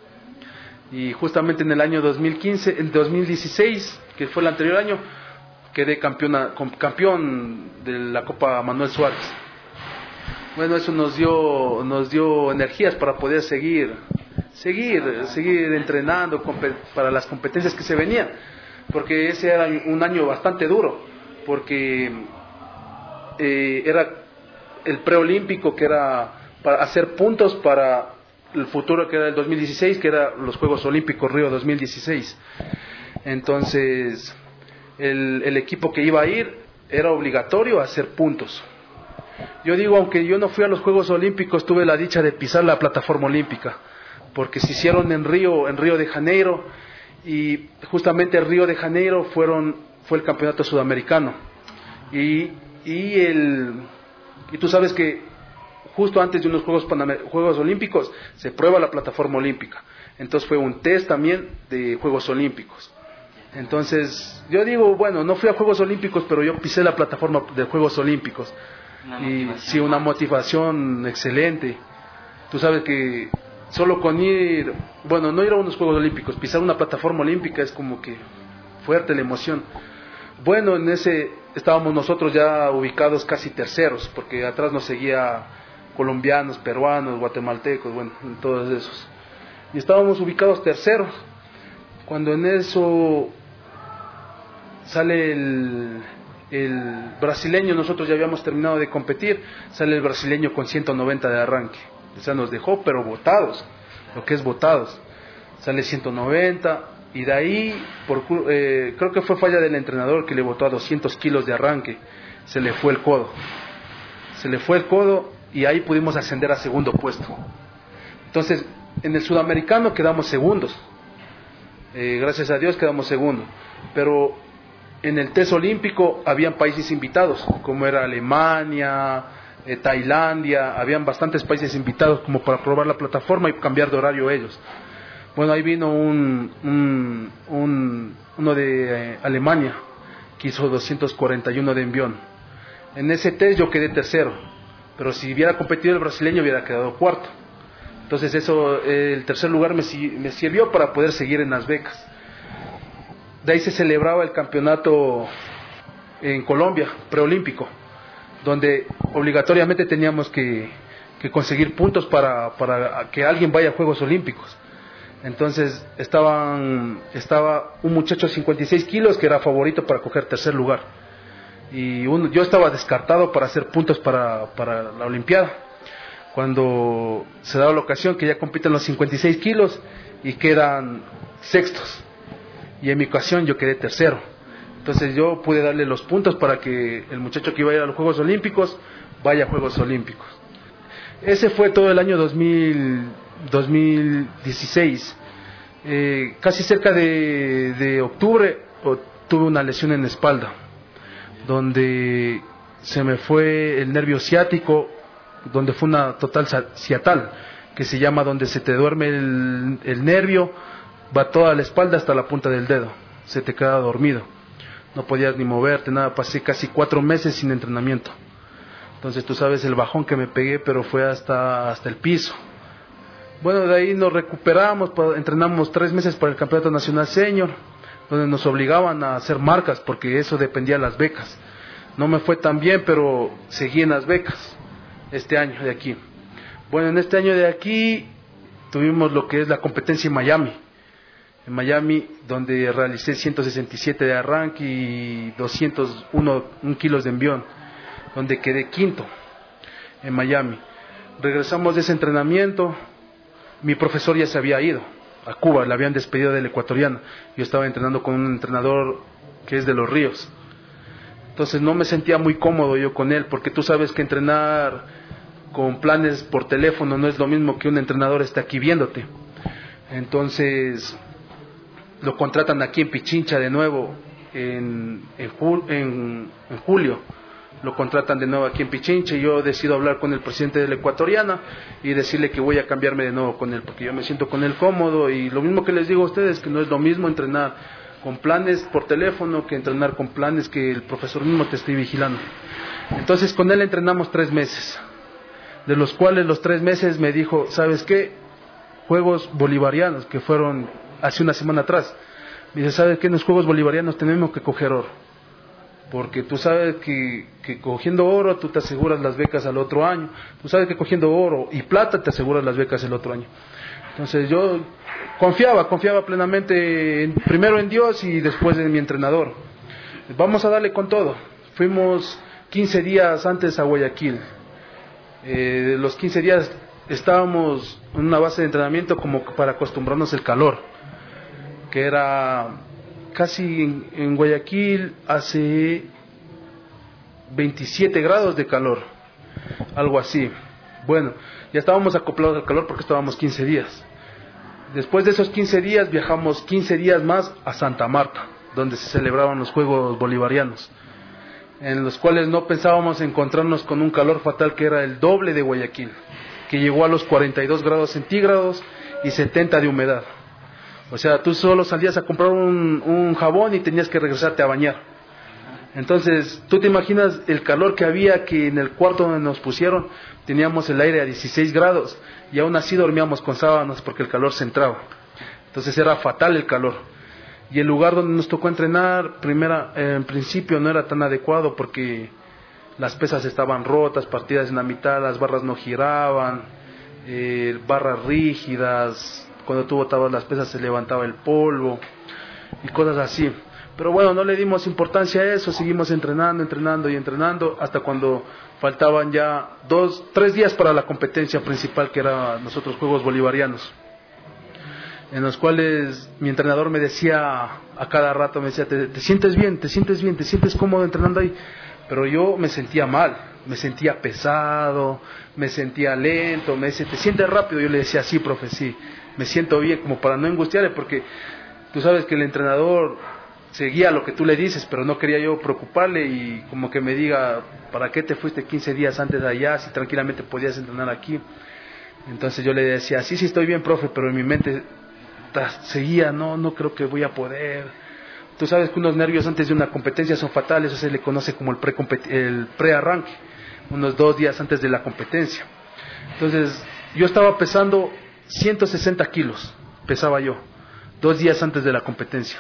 Y justamente en el año dos mil quince, en dos mil dieciséis, que fue el anterior año, quedé campeona, campeón de la Copa Manuel Suárez. Bueno, eso nos dio, nos dio energías para poder seguir, seguir, seguir entrenando para las competencias que se venían. Porque ese era un año bastante duro, porque eh, era el preolímpico, que era para hacer puntos para el futuro, que era el dos mil dieciséis, que era los Juegos Olímpicos Río dos mil dieciséis. Entonces, el, el equipo que iba a ir era obligatorio hacer puntos. Yo digo, aunque yo no fui a los Juegos Olímpicos, tuve la dicha de pisar la plataforma olímpica, porque se hicieron en Río, en Río de Janeiro. Y justamente el Río de Janeiro fueron, fue el campeonato sudamericano. Y, y, el, y tú sabes que justo antes de unos Juegos, Panamer- Juegos Olímpicos se prueba la plataforma olímpica. Entonces fue un test también de Juegos Olímpicos. Entonces yo digo, bueno, no fui a Juegos Olímpicos, pero yo pisé la plataforma de Juegos Olímpicos. Y sí, una motivación excelente. Tú sabes que solo con ir, bueno, no ir a unos Juegos Olímpicos, pisar una plataforma olímpica es como que fuerte la emoción. Bueno, en ese estábamos nosotros ya ubicados casi terceros, porque atrás nos seguía colombianos, peruanos, guatemaltecos, bueno, todos esos. Y estábamos ubicados terceros, cuando en eso sale el, el brasileño, nosotros ya habíamos terminado de competir, sale el brasileño con ciento noventa de arranque. O sea, nos dejó, pero botados, lo que es botados. Sale ciento noventa, y de ahí, por, eh, creo que fue falla del entrenador que le botó a doscientos kilos de arranque. Se le fue el codo. Se le fue el codo, y ahí pudimos ascender a segundo puesto. Entonces, en el sudamericano quedamos segundos. Eh, gracias a Dios quedamos segundos. Pero en el test olímpico habían países invitados, como era Alemania, Eh, Tailandia, habían bastantes países invitados como para probar la plataforma y cambiar de horario ellos. Bueno, ahí vino un, un, un uno de eh, Alemania, que hizo doscientos cuarenta y uno de envión. En ese test yo quedé tercero, pero si hubiera competido el brasileño hubiera quedado cuarto. Entonces eso, eh, el tercer lugar me, me sirvió para poder seguir en las becas. De ahí se celebraba el campeonato en Colombia, preolímpico, donde obligatoriamente teníamos que, que conseguir puntos para, para que alguien vaya a Juegos Olímpicos. Entonces estaban, estaba un muchacho de cincuenta y seis kilos que era favorito para coger tercer lugar. Y uno, yo estaba descartado para hacer puntos para, para la Olimpiada. Cuando se daba la ocasión que ya compiten los cincuenta y seis kilos y quedan sextos. Y en mi ocasión yo quedé tercero. Entonces yo pude darle los puntos para que el muchacho que iba a ir a los Juegos Olímpicos vaya a Juegos Olímpicos. Ese fue todo el año dos mil, dos mil dieciséis. Eh, casi cerca de, de octubre oh, tuve una lesión en la espalda, donde se me fue el nervio ciático, donde fue una total ciatal, que se llama donde se te duerme el, el nervio, va toda la espalda hasta la punta del dedo, se te queda dormido. No podías ni moverte, nada, pasé casi cuatro meses sin entrenamiento. Entonces tú sabes el bajón que me pegué, pero fue hasta, hasta el piso. Bueno, de ahí nos recuperamos, entrenamos tres meses para el Campeonato Nacional Senior, donde nos obligaban a hacer marcas, porque eso dependía de las becas. No me fue tan bien, pero seguí en las becas este año de aquí. Bueno, en este año de aquí tuvimos lo que es la competencia en Miami. En Miami, donde realicé ciento sesenta y siete de arranque y doscientos uno kilos de envión, donde quedé quinto en Miami. Regresamos de ese entrenamiento, mi profesor ya se había ido a Cuba, le habían despedido del ecuatoriano. Yo estaba entrenando con un entrenador que es de Los Ríos. Entonces no me sentía muy cómodo yo con él, porque tú sabes que entrenar con planes por teléfono no es lo mismo que un entrenador esté aquí viéndote. Entonces lo contratan aquí en Pichincha de nuevo en, en, en, en julio. Lo contratan de nuevo aquí en Pichincha y yo decido hablar con el presidente de la ecuatoriana y decirle que voy a cambiarme de nuevo con él, porque yo me siento con él cómodo. Y lo mismo que les digo a ustedes, que no es lo mismo entrenar con planes por teléfono que entrenar con planes que el profesor mismo te esté vigilando. Entonces con él entrenamos tres meses, de los cuales los tres meses me dijo, ¿sabes qué? Juegos bolivarianos, que fueron hace una semana atrás. Me dice, ¿sabes qué? En los Juegos Bolivarianos tenemos que coger oro, porque tú sabes que, que cogiendo oro tú te aseguras las becas al otro año. Tú sabes que cogiendo oro y plata te aseguras las becas el otro año. Entonces yo confiaba, confiaba plenamente en, primero en Dios y después en mi entrenador. Vamos a darle con todo. Fuimos quince días antes a Guayaquil. Eh, los quince días estábamos en una base de entrenamiento como para acostumbrarnos al calor, que era casi en, en Guayaquil hace veintisiete grados de calor, algo así. Bueno, ya estábamos acoplados al calor porque estábamos quince días. Después de esos quince días viajamos quince días más a Santa Marta, donde se celebraban los Juegos Bolivarianos, en los cuales no pensábamos encontrarnos con un calor fatal que era el doble de Guayaquil, que llegó a los cuarenta y dos grados centígrados y setenta de humedad. O sea, tú solo salías a comprar un, un jabón y tenías que regresarte a bañar. Entonces, tú te imaginas el calor que había, que en el cuarto donde nos pusieron teníamos el aire a dieciséis grados y aún así dormíamos con sábanas porque el calor se entraba. Entonces era fatal el calor. Y el lugar donde nos tocó entrenar, primera, en principio no era tan adecuado porque las pesas estaban rotas, partidas en la mitad, las barras no giraban, eh, barras rígidas. Cuando tú botabas las pesas se levantaba el polvo y cosas así. Pero bueno, no le dimos importancia a eso, seguimos entrenando, entrenando y entrenando hasta cuando faltaban ya dos, tres días para la competencia principal, que era nosotros Juegos Bolivarianos, en los cuales mi entrenador me decía a cada rato, me decía, ¿te, te sientes bien? ¿Te sientes bien? ¿Te sientes cómodo entrenando ahí? Pero yo me sentía mal, me sentía pesado, me sentía lento, me decía, ¿te sientes rápido? Yo le decía, sí, profe, sí, me siento bien, como para no angustiarle, porque tú sabes que el entrenador seguía lo que tú le dices, pero no quería yo preocuparle y como que me diga, ¿para qué te fuiste quince días antes de allá si tranquilamente podías entrenar aquí? Entonces yo le decía, sí, sí estoy bien, profe, pero en mi mente seguía, no, no creo que voy a poder. Tú sabes que unos nervios antes de una competencia son fatales, eso se le conoce como el, pre el pre-arranque, unos dos días antes de la competencia. Entonces yo estaba pesando ciento sesenta kilos, pesaba yo, dos días antes de la competencia.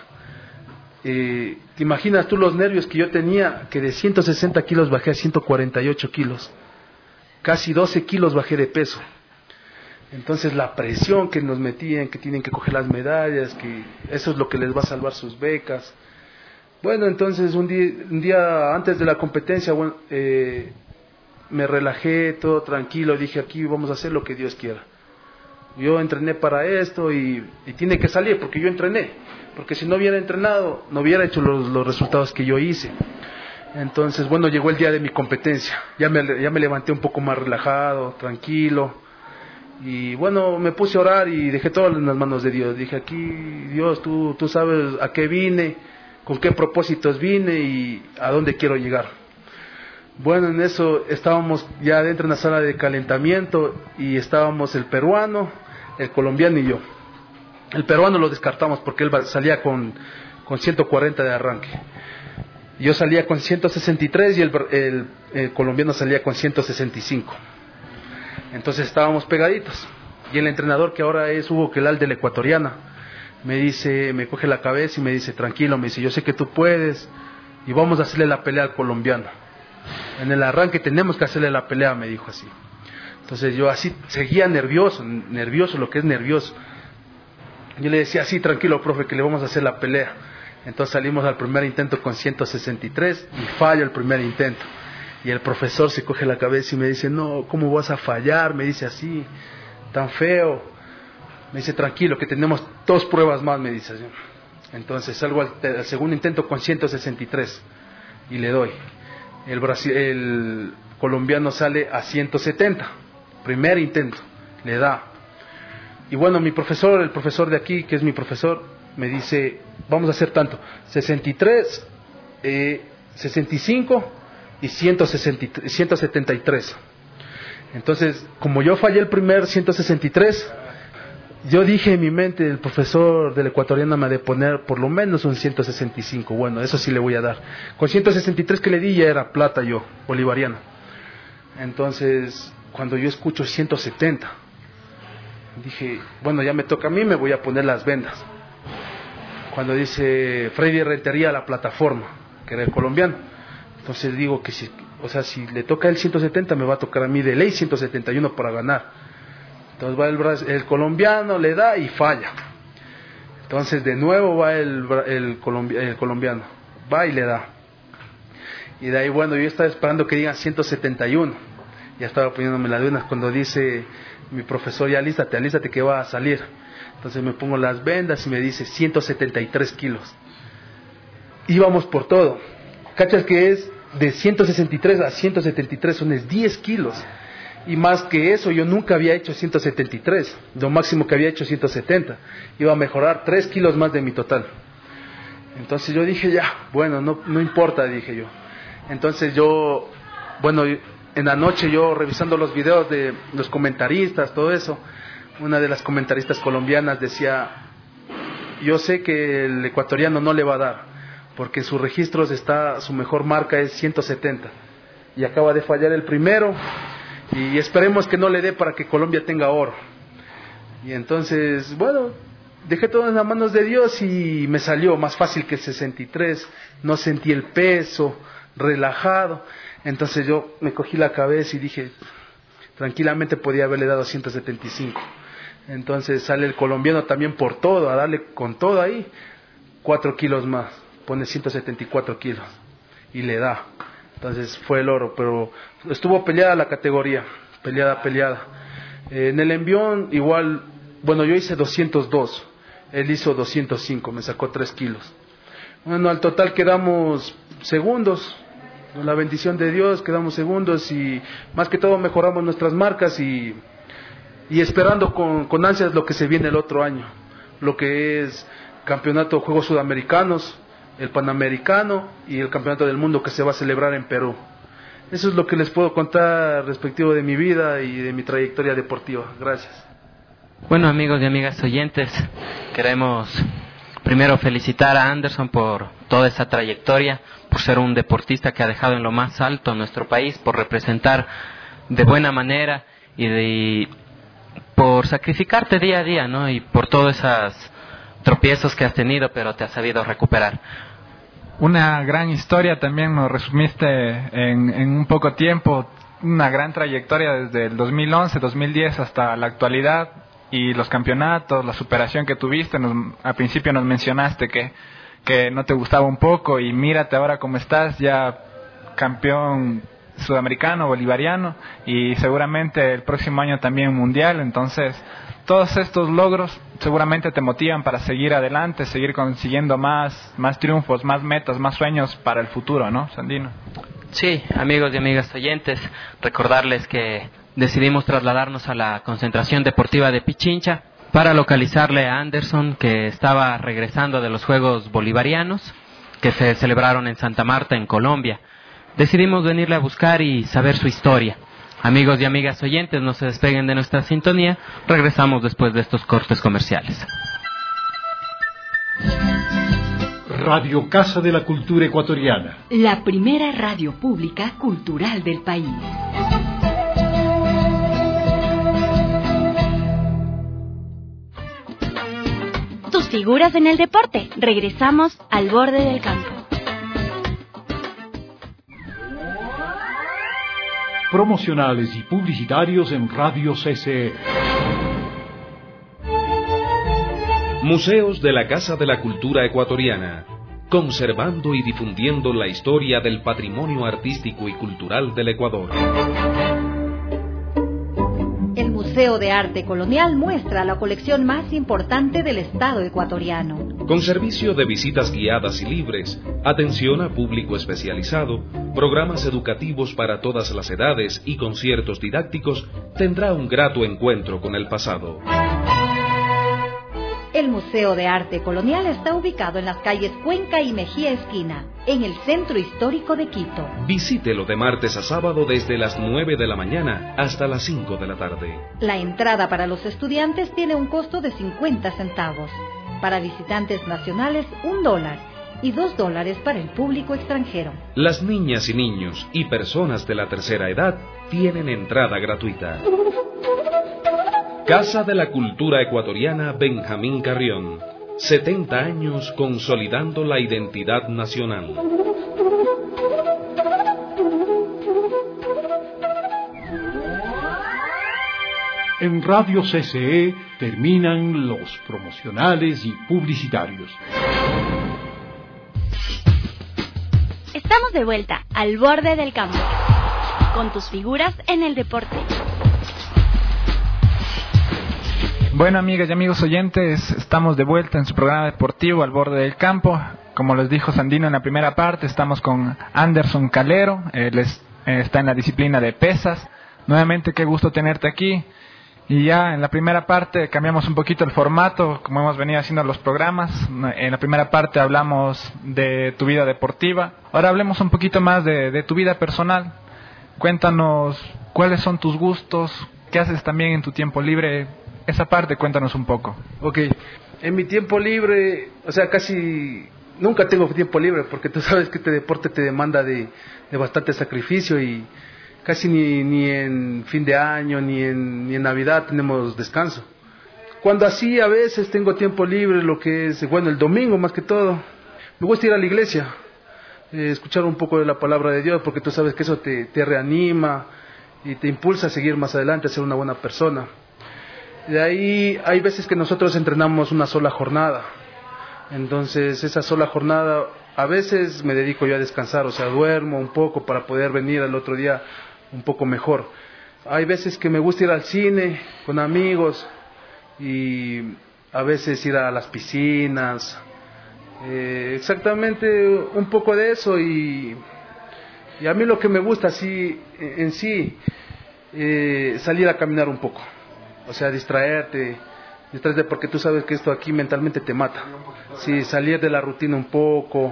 Eh, ¿Te imaginas tú los nervios que yo tenía? Que de ciento sesenta kilos bajé a ciento cuarenta y ocho kilos, casi doce kilos bajé de peso. Entonces la presión que nos metían, que tienen que coger las medallas, que eso es lo que les va a salvar sus becas. Bueno, entonces un día, un día antes de la competencia, bueno, eh, me relajé, todo tranquilo, dije, aquí vamos a hacer lo que Dios quiera. Yo entrené para esto y, y tiene que salir porque yo entrené, porque si no hubiera entrenado no hubiera hecho los, los resultados que yo hice. Entonces, bueno, llegó el día de mi competencia, ya me, ya me levanté un poco más relajado, tranquilo. Y bueno, me puse a orar y dejé todo en las manos de Dios. Dije, aquí, Dios, tú, tú sabes a qué vine, con qué propósitos vine y a dónde quiero llegar. Bueno, en eso estábamos ya dentro de una sala de calentamiento y estábamos el peruano, el colombiano y yo. El peruano lo descartamos porque él salía con, con ciento cuarenta de arranque. Yo salía con ciento sesenta y tres y el, el, el colombiano salía con ciento sesenta y cinco. Entonces estábamos pegaditos y el entrenador, que ahora es Hugo Quelal de la ecuatoriana, me dice, me coge la cabeza y me dice, tranquilo, me dice, yo sé que tú puedes y vamos a hacerle la pelea al colombiano. En el arranque tenemos que hacerle la pelea, me dijo así. Entonces yo así seguía nervioso, nervioso, lo que es nervioso. Yo le decía, sí, tranquilo, profe, que le vamos a hacer la pelea. Entonces salimos al primer intento con ciento sesenta y tres y fallo el primer intento. Y el profesor se coge la cabeza y me dice, no, ¿cómo vas a fallar? Me dice así, tan feo. Me dice, tranquilo, que tenemos dos pruebas más, me dice. Entonces salgo al, al segundo intento con ciento sesenta y tres y le doy. El, Brasil, el colombiano sale a ciento setenta, primer intento, le da. Y bueno, mi profesor, el profesor de aquí, que es mi profesor, me dice, vamos a hacer tanto, sesenta y tres, eh, sesenta y cinco y ciento setenta y tres. Entonces, como yo fallé el primer ciento sesenta y tres, yo dije en mi mente, el profesor del ecuatoriano me ha de poner por lo menos un ciento sesenta y cinco, bueno, eso sí le voy a dar. Con ciento sesenta y tres que le di ya era plata yo, bolivariano. Entonces, cuando yo escucho ciento setenta, dije, bueno, ya me toca a mí, me voy a poner las vendas. Cuando dice Freddy Rentería a la plataforma, que era el colombiano, entonces digo que si, o sea, si le toca el ciento setenta, me va a tocar a mí de ley ciento setenta y uno para ganar. Entonces va el, el colombiano, le da y falla. Entonces de nuevo va el, el, colombi, el colombiano, va y le da. Y de ahí, bueno, yo estaba esperando que digan ciento setenta y uno, ya estaba poniéndome las vendas cuando dice mi profesor, ya alístate, alístate que va a salir. Entonces me pongo las vendas y me dice ciento setenta y tres kilos. Íbamos por todo. ¿Cachas que es de ciento sesenta y tres a ciento setenta y tres? Son es diez kilos. Y más que eso, yo nunca había hecho ciento setenta y tres. Lo máximo que había hecho ciento setenta. Iba a mejorar tres kilos más de mi total. Entonces yo dije, ya, bueno, no, no importa, dije yo. Entonces yo, bueno, en la noche yo revisando los videos de los comentaristas, todo eso, una de las comentaristas colombianas decía, yo sé que el ecuatoriano no le va a dar, porque en sus registros está, su mejor marca es ciento setenta, y acaba de fallar el primero, y esperemos que no le dé para que Colombia tenga oro. Y entonces, bueno, dejé todo en las manos de Dios y me salió más fácil que sesenta y tres, no sentí el peso, relajado. Entonces yo me cogí la cabeza y dije, tranquilamente podía haberle dado ciento setenta y cinco. Entonces sale el colombiano también por todo, a darle con todo ahí, cuatro kilos más, pone ciento setenta y cuatro kilos y le da. Entonces fue el oro, pero estuvo peleada la categoría, peleada, peleada. Eh, en el envión igual, bueno, yo hice doscientos dos, él hizo doscientos cinco, me sacó tres kilos. Bueno, al total quedamos segundos, con la bendición de Dios quedamos segundos y más que todo mejoramos nuestras marcas y, y esperando con, con ansias lo que se viene el otro año, lo que es campeonato de Juegos Sudamericanos, el Panamericano y el Campeonato del Mundo que se va a celebrar en Perú. Eso es lo que les puedo contar respectivo de mi vida y de mi trayectoria deportiva. Gracias. Bueno, amigos y amigas oyentes, queremos primero felicitar a Anderson por toda esa trayectoria, por ser un deportista que ha dejado en lo más alto a nuestro país, por representar de buena manera y de, por sacrificarte día a día, ¿no? Y por todos esos tropiezos que has tenido, pero te has sabido recuperar. Una gran historia también, nos resumiste en, en un poco tiempo, una gran trayectoria desde el dos mil once, dos mil diez hasta la actualidad, y los campeonatos, la superación que tuviste. Nos, al principio nos mencionaste que, que no te gustaba un poco, y mírate ahora cómo estás, ya campeón sudamericano, bolivariano, y seguramente el próximo año también mundial. Entonces todos estos logros seguramente te motivan para seguir adelante, seguir consiguiendo más, más triunfos, más metas, más sueños para el futuro, ¿no, Sandino? Sí, amigos y amigas oyentes, recordarles que decidimos trasladarnos a la concentración deportiva de Pichincha para localizarle a Anderson, que estaba regresando de los Juegos Bolivarianos que se celebraron en Santa Marta, en Colombia. Decidimos venirle a buscar y saber su historia. Amigos y amigas oyentes, no se despeguen de nuestra sintonía. Regresamos después de estos cortes comerciales. Radio Casa de la Cultura Ecuatoriana. La primera radio pública cultural del país. figuras en el deporte. Regresamos al borde del campo. Promocionales y publicitarios en Radio C C E. Museos de la Casa de la Cultura Ecuatoriana, conservando y difundiendo la historia del patrimonio artístico y cultural del Ecuador. El Museo de Arte Colonial muestra la colección más importante del Estado ecuatoriano. Con servicio de visitas guiadas y libres, atención a público especializado, programas educativos para todas las edades y conciertos didácticos, tendrá un grato encuentro con el pasado. El Museo de Arte Colonial está ubicado en las calles Cuenca y Mejía Esquina, en el centro histórico de Quito. Visítelo de martes a sábado desde las nueve de la mañana hasta las cinco de la tarde. La entrada para los estudiantes tiene un costo de cincuenta centavos. Para visitantes nacionales, un dólar. Y dos dólares para el público extranjero. Las niñas y niños y personas de la tercera edad tienen entrada gratuita. Casa de la Cultura Ecuatoriana Benjamín Carrión. setenta años consolidando la identidad nacional. En Radio C C E terminan los promocionales y publicitarios. Estamos de vuelta al borde del campo, con tus figuras en el deporte. Bueno, amigas y amigos oyentes, estamos de vuelta en su programa deportivo Al Borde del Campo. Como les dijo Sandino en la primera parte, estamos con Anderson Calero, él es, eh, está en la disciplina de pesas. Nuevamente, qué gusto tenerte aquí. Y ya en la primera parte cambiamos un poquito el formato, como hemos venido haciendo los programas. En la primera parte hablamos de tu vida deportiva. Ahora hablemos un poquito más de, de tu vida personal. Cuéntanos cuáles son tus gustos, qué haces también en tu tiempo libre. Esa parte, cuéntanos un poco. Ok, en mi tiempo libre, o sea, casi nunca tengo tiempo libre, porque tú sabes que este deporte te demanda de, de bastante sacrificio y casi ni, ni en fin de año, ni en, ni en Navidad tenemos descanso. Cuando así a veces tengo tiempo libre, lo que es, bueno, el domingo más que todo, me gusta ir a la iglesia, eh, escuchar un poco de la palabra de Dios, porque tú sabes que eso te, te reanima y te impulsa a seguir más adelante, a ser una buena persona. De ahí hay veces que nosotros entrenamos una sola jornada, entonces esa sola jornada a veces me dedico yo a descansar, o sea, duermo un poco para poder venir al otro día un poco mejor. Hay veces que me gusta ir al cine con amigos y a veces ir a las piscinas, eh, exactamente un poco de eso y, y a mí lo que me gusta así en sí, eh, salir a caminar un poco. O sea, distraerte, distraerte porque tú sabes que esto aquí mentalmente te mata. Sí, salir de la rutina un poco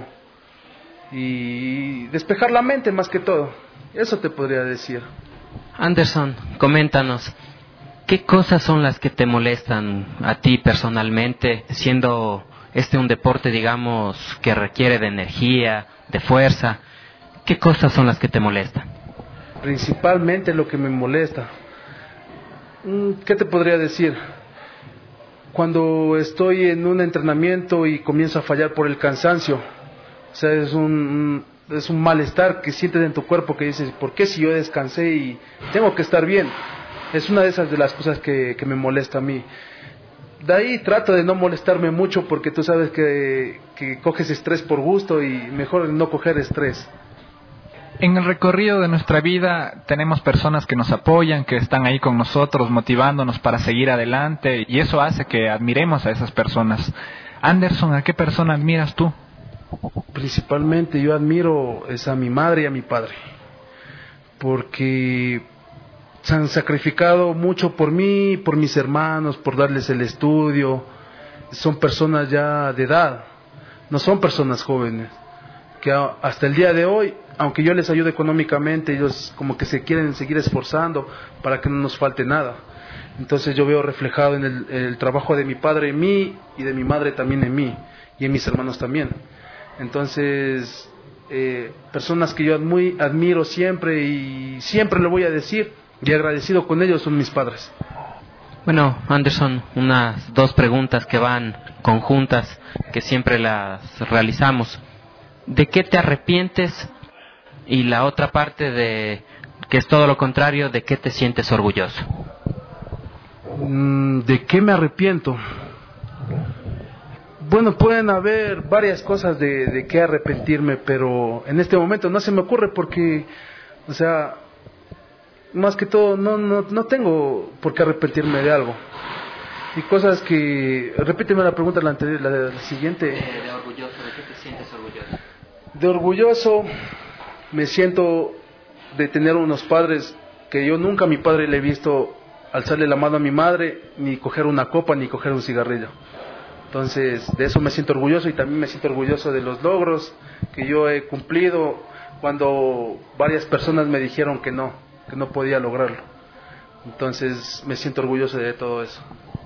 y despejar la mente más que todo. Eso te podría decir. Anderson, coméntanos, ¿qué cosas son las que te molestan a ti personalmente, siendo este un deporte, digamos, que requiere de energía, de fuerza? ¿Qué cosas son las que te molestan? Principalmente lo que me molesta. ¿Qué te podría decir? Cuando estoy en un entrenamiento y comienzo a fallar por el cansancio, o sea, es un, es un malestar que sientes en tu cuerpo que dices, ¿por qué si yo descansé y tengo que estar bien? Es una de esas de las cosas que, que me molesta a mí. De ahí trato de no molestarme mucho porque tú sabes que, que coges estrés por gusto y mejor no coger estrés. En el recorrido de nuestra vida tenemos personas que nos apoyan, que están ahí con nosotros, motivándonos para seguir adelante, y eso hace que admiremos a esas personas. Anderson, ¿a qué persona admiras tú? Principalmente yo admiro es a mi madre y a mi padre, porque se han sacrificado mucho por mí, por mis hermanos, por darles el estudio. Son personas ya de edad, no son personas jóvenes, que hasta el día de hoy, aunque yo les ayude económicamente, ellos como que se quieren seguir esforzando para que no nos falte nada. Entonces yo veo reflejado en el, el trabajo de mi padre en mí y de mi madre también en mí y en mis hermanos también. Entonces, eh, personas que yo muy admiro siempre y siempre lo voy a decir y agradecido con ellos son mis padres. Bueno, Anderson, unas dos preguntas que van conjuntas, que siempre las realizamos. ¿De qué te arrepientes? Y la otra parte, de que es todo lo contrario, ¿de qué te sientes orgulloso? ¿De qué me arrepiento? Bueno, pueden haber varias cosas de, de qué arrepentirme, pero en este momento no se me ocurre porque, o sea, más que todo no no no tengo por qué arrepentirme de algo. Y cosas que... Repíteme la pregunta, la anterior, la, la siguiente. De, de orgulloso, ¿de qué te sientes orgulloso? De orgulloso me siento de tener unos padres que yo nunca a mi padre le he visto alzarle la mano a mi madre, ni coger una copa, ni coger un cigarrillo. Entonces, de eso me siento orgulloso, y también me siento orgulloso de los logros que yo he cumplido cuando varias personas me dijeron que no, que no podía lograrlo. Entonces, me siento orgulloso de todo eso.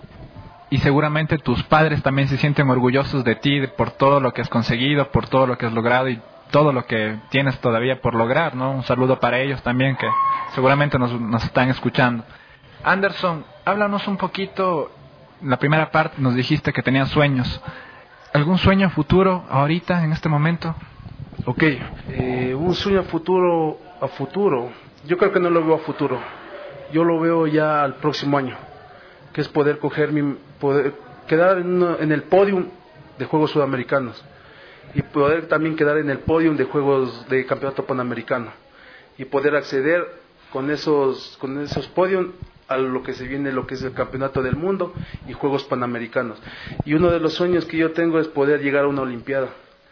Y seguramente tus padres también se sienten orgullosos de ti, de, por todo lo que has conseguido, por todo lo que has logrado y todo lo que tienes todavía por lograr, ¿no? Un saludo para ellos también, que seguramente nos, nos están escuchando. Anderson, háblanos un poquito. En la primera parte nos dijiste que tenías sueños. ¿Algún sueño futuro ahorita, en este momento? Ok, eh, un sueño futuro a futuro. Yo creo que no lo veo a futuro. Yo lo veo ya al próximo año, que es poder coger mi, poder quedar en, en el podium de Juegos Sudamericanos y poder también quedar en el podium de Juegos de Campeonato Panamericano y poder acceder con esos con esos podiums a lo que se viene, lo que es el Campeonato del Mundo y Juegos Panamericanos. Y uno de los sueños que yo tengo es poder llegar a una Olimpiada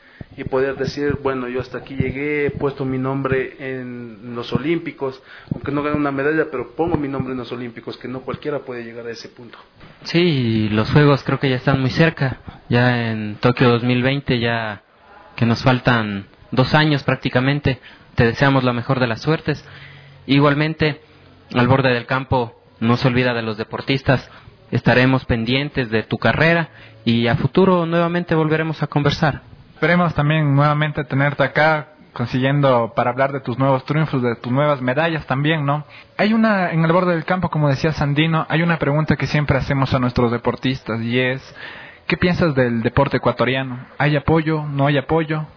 y poder decir, bueno, yo hasta aquí llegué, he puesto mi nombre en los Olímpicos, aunque no gane una medalla, pero pongo mi nombre en los Olímpicos, que no cualquiera puede llegar a ese punto. Sí, los Juegos creo que ya están muy cerca, ya en Tokio dos mil veinte, ya que nos faltan dos años prácticamente. Te deseamos la mejor de las suertes. Igualmente, Al Borde del Campo no se olvida de los deportistas. Estaremos pendientes de tu carrera y a futuro nuevamente volveremos a conversar. Esperemos también nuevamente tenerte acá, consiguiendo para hablar de tus nuevos triunfos, de tus nuevas medallas también, ¿no? Hay una, en Al Borde del Campo, como decía Sandino, hay una pregunta que siempre hacemos a nuestros deportistas, y es, ¿qué piensas del deporte ecuatoriano? ¿Hay apoyo? ¿No hay apoyo?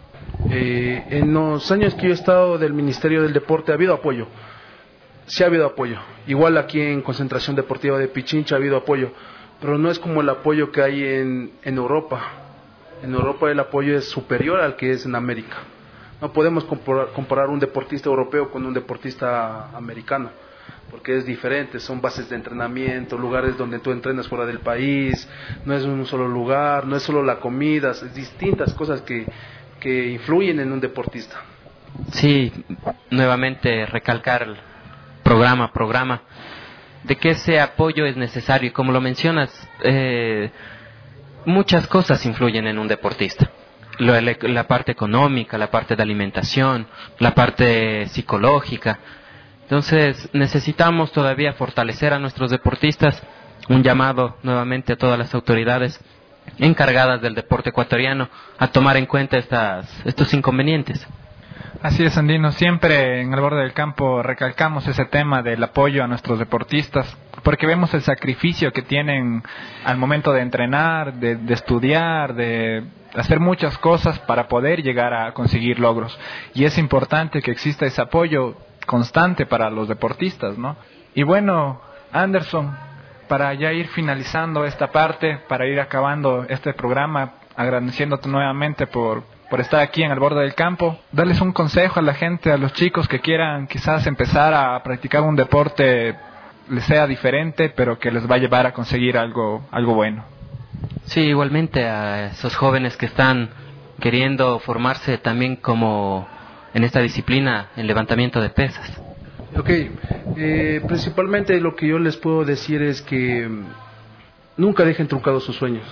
Eh, en los años que yo he estado del Ministerio del Deporte ha habido apoyo. Sí ha habido apoyo. Igual aquí en Concentración Deportiva de Pichincha ha habido apoyo, pero no es como el apoyo que hay en, en Europa. En Europa el apoyo es superior al que es en América. No podemos comparar, comparar un deportista europeo con un deportista americano, porque es diferente, son bases de entrenamiento, lugares donde tú entrenas fuera del país, no es un solo lugar, no es solo la comida, es distintas cosas que, que influyen en un deportista. Sí, nuevamente recalcar programa, programa, de que ese apoyo es necesario, y como lo mencionas, eh, muchas cosas influyen en un deportista. La, la parte económica, la parte de alimentación, la parte psicológica. Entonces necesitamos todavía fortalecer a nuestros deportistas. Un llamado nuevamente a todas las autoridades encargadas del deporte ecuatoriano a tomar en cuenta estas, estos inconvenientes. Así es, Andino, siempre en Al Borde del Campo recalcamos ese tema del apoyo a nuestros deportistas, porque vemos el sacrificio que tienen al momento de entrenar, de, de estudiar, de hacer muchas cosas para poder llegar a conseguir logros, y es importante que exista ese apoyo constante para los deportistas, ¿no? Y bueno, Anderson, para ya ir finalizando esta parte, para ir acabando este programa, agradeciéndote nuevamente por, por estar aquí en Al Borde del Campo, darles un consejo a la gente, a los chicos que quieran quizás empezar a practicar un deporte, les sea diferente, pero que les va a llevar a conseguir algo, algo bueno. Sí, igualmente a esos jóvenes que están queriendo formarse también como en esta disciplina, en levantamiento de pesas. Ok, eh, principalmente lo que yo les puedo decir es que nunca dejen truncados sus sueños.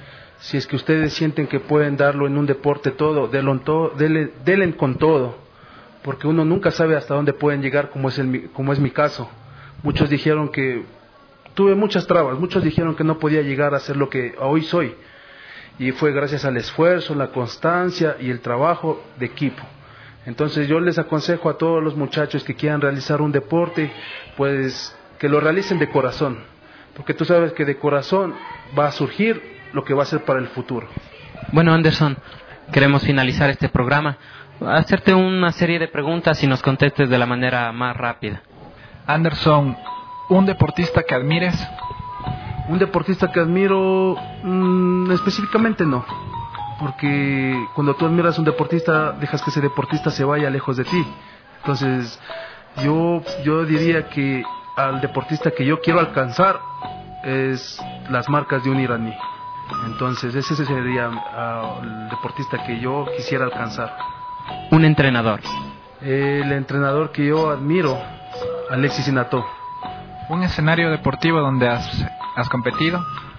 Si es que ustedes sienten que pueden darlo en un deporte todo, denlo todo, denle, denle con todo, porque uno nunca sabe hasta dónde pueden llegar, como es, el, como es mi caso. Muchos dijeron que tuve muchas trabas, muchos dijeron que no podía llegar a ser lo que hoy soy, y fue gracias al esfuerzo, la constancia y el trabajo de equipo. Entonces yo les aconsejo a todos los muchachos que quieran realizar un deporte, pues que lo realicen de corazón, porque tú sabes que de corazón va a surgir lo que va a ser para el futuro. Bueno, Anderson, queremos finalizar este programa, hacerte una serie de preguntas y nos contestes de la manera más rápida. Anderson, ¿un deportista que admires? Un deportista que admiro, mmm, específicamente no, porque cuando tú admiras a un deportista, dejas que ese deportista se vaya lejos de ti. Entonces, yo, yo diría que al deportista que yo quiero alcanzar es las marcas de un iraní. Entonces, ese sería uh, el deportista que yo quisiera alcanzar. Un entrenador. El entrenador que yo admiro, Alexis Inato. Un escenario deportivo donde has, has competido.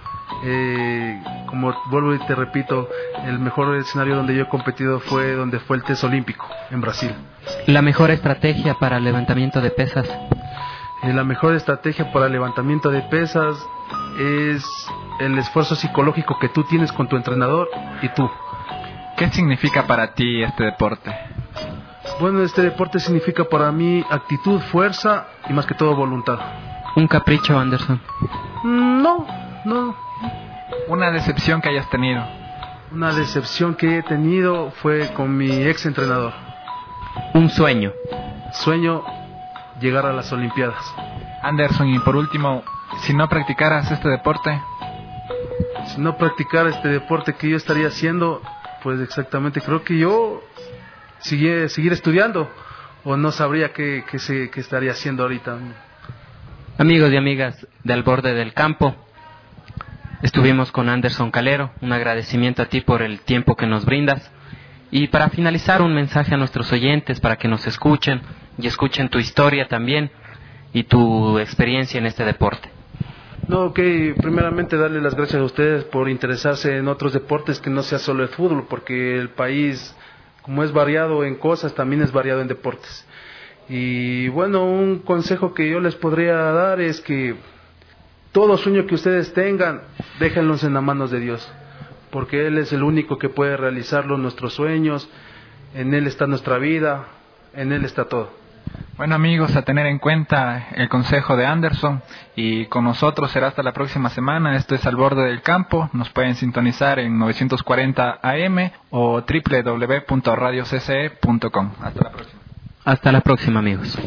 Eh, como vuelvo y te repito, el mejor escenario donde yo he competido fue donde fue el test olímpico en Brasil. La mejor estrategia para el levantamiento de pesas. Eh, la mejor estrategia para el levantamiento de pesas es el esfuerzo psicológico que tú tienes con tu entrenador y tú. ¿Qué significa para ti este deporte? Bueno, este deporte significa para mí actitud, fuerza y más que todo voluntad. ¿Un capricho, Anderson? No, no. ¿Una decepción que hayas tenido? Una decepción que he tenido fue con mi ex entrenador. ¿Un sueño? Sueño llegar a las Olimpiadas. Anderson, y por último, si no practicaras este deporte... Si no practicara este deporte, ¿qué yo estaría haciendo? Pues exactamente, creo que yo seguir, seguir estudiando, o no sabría qué, qué, se, qué estaría haciendo ahorita. Amigos y amigas de Al Borde del Campo, estuvimos con Anderson Calero. Un agradecimiento a ti por el tiempo que nos brindas. Y para finalizar, un mensaje a nuestros oyentes para que nos escuchen y escuchen tu historia también y tu experiencia en este deporte. No, ok, primeramente darle las gracias a ustedes por interesarse en otros deportes que no sea solo el fútbol, porque el país, como es variado en cosas, también es variado en deportes. Y bueno, un consejo que yo les podría dar es que todo sueño que ustedes tengan, déjenlos en las manos de Dios, porque Él es el único que puede realizarlo, nuestros sueños. En Él está nuestra vida, en Él está todo. Bueno, amigos, a tener en cuenta el consejo de Anderson, y con nosotros será hasta la próxima semana. Esto es Al Borde del Campo. Nos pueden sintonizar en novecientos cuarenta A M o doble u doble u doble u punto radio c c e punto com. Hasta la próxima. Hasta la próxima, amigos.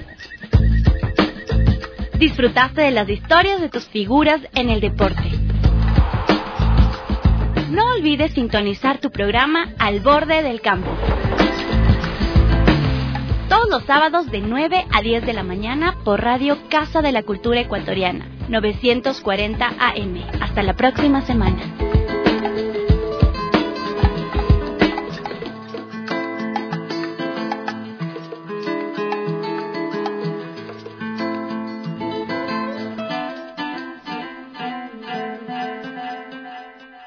Disfrutaste de las historias de tus figuras en el deporte. No olvides sintonizar tu programa Al Borde del Campo. Todos los sábados de nueve a diez de la mañana por Radio Casa de la Cultura Ecuatoriana, novecientos cuarenta A M. Hasta la próxima semana.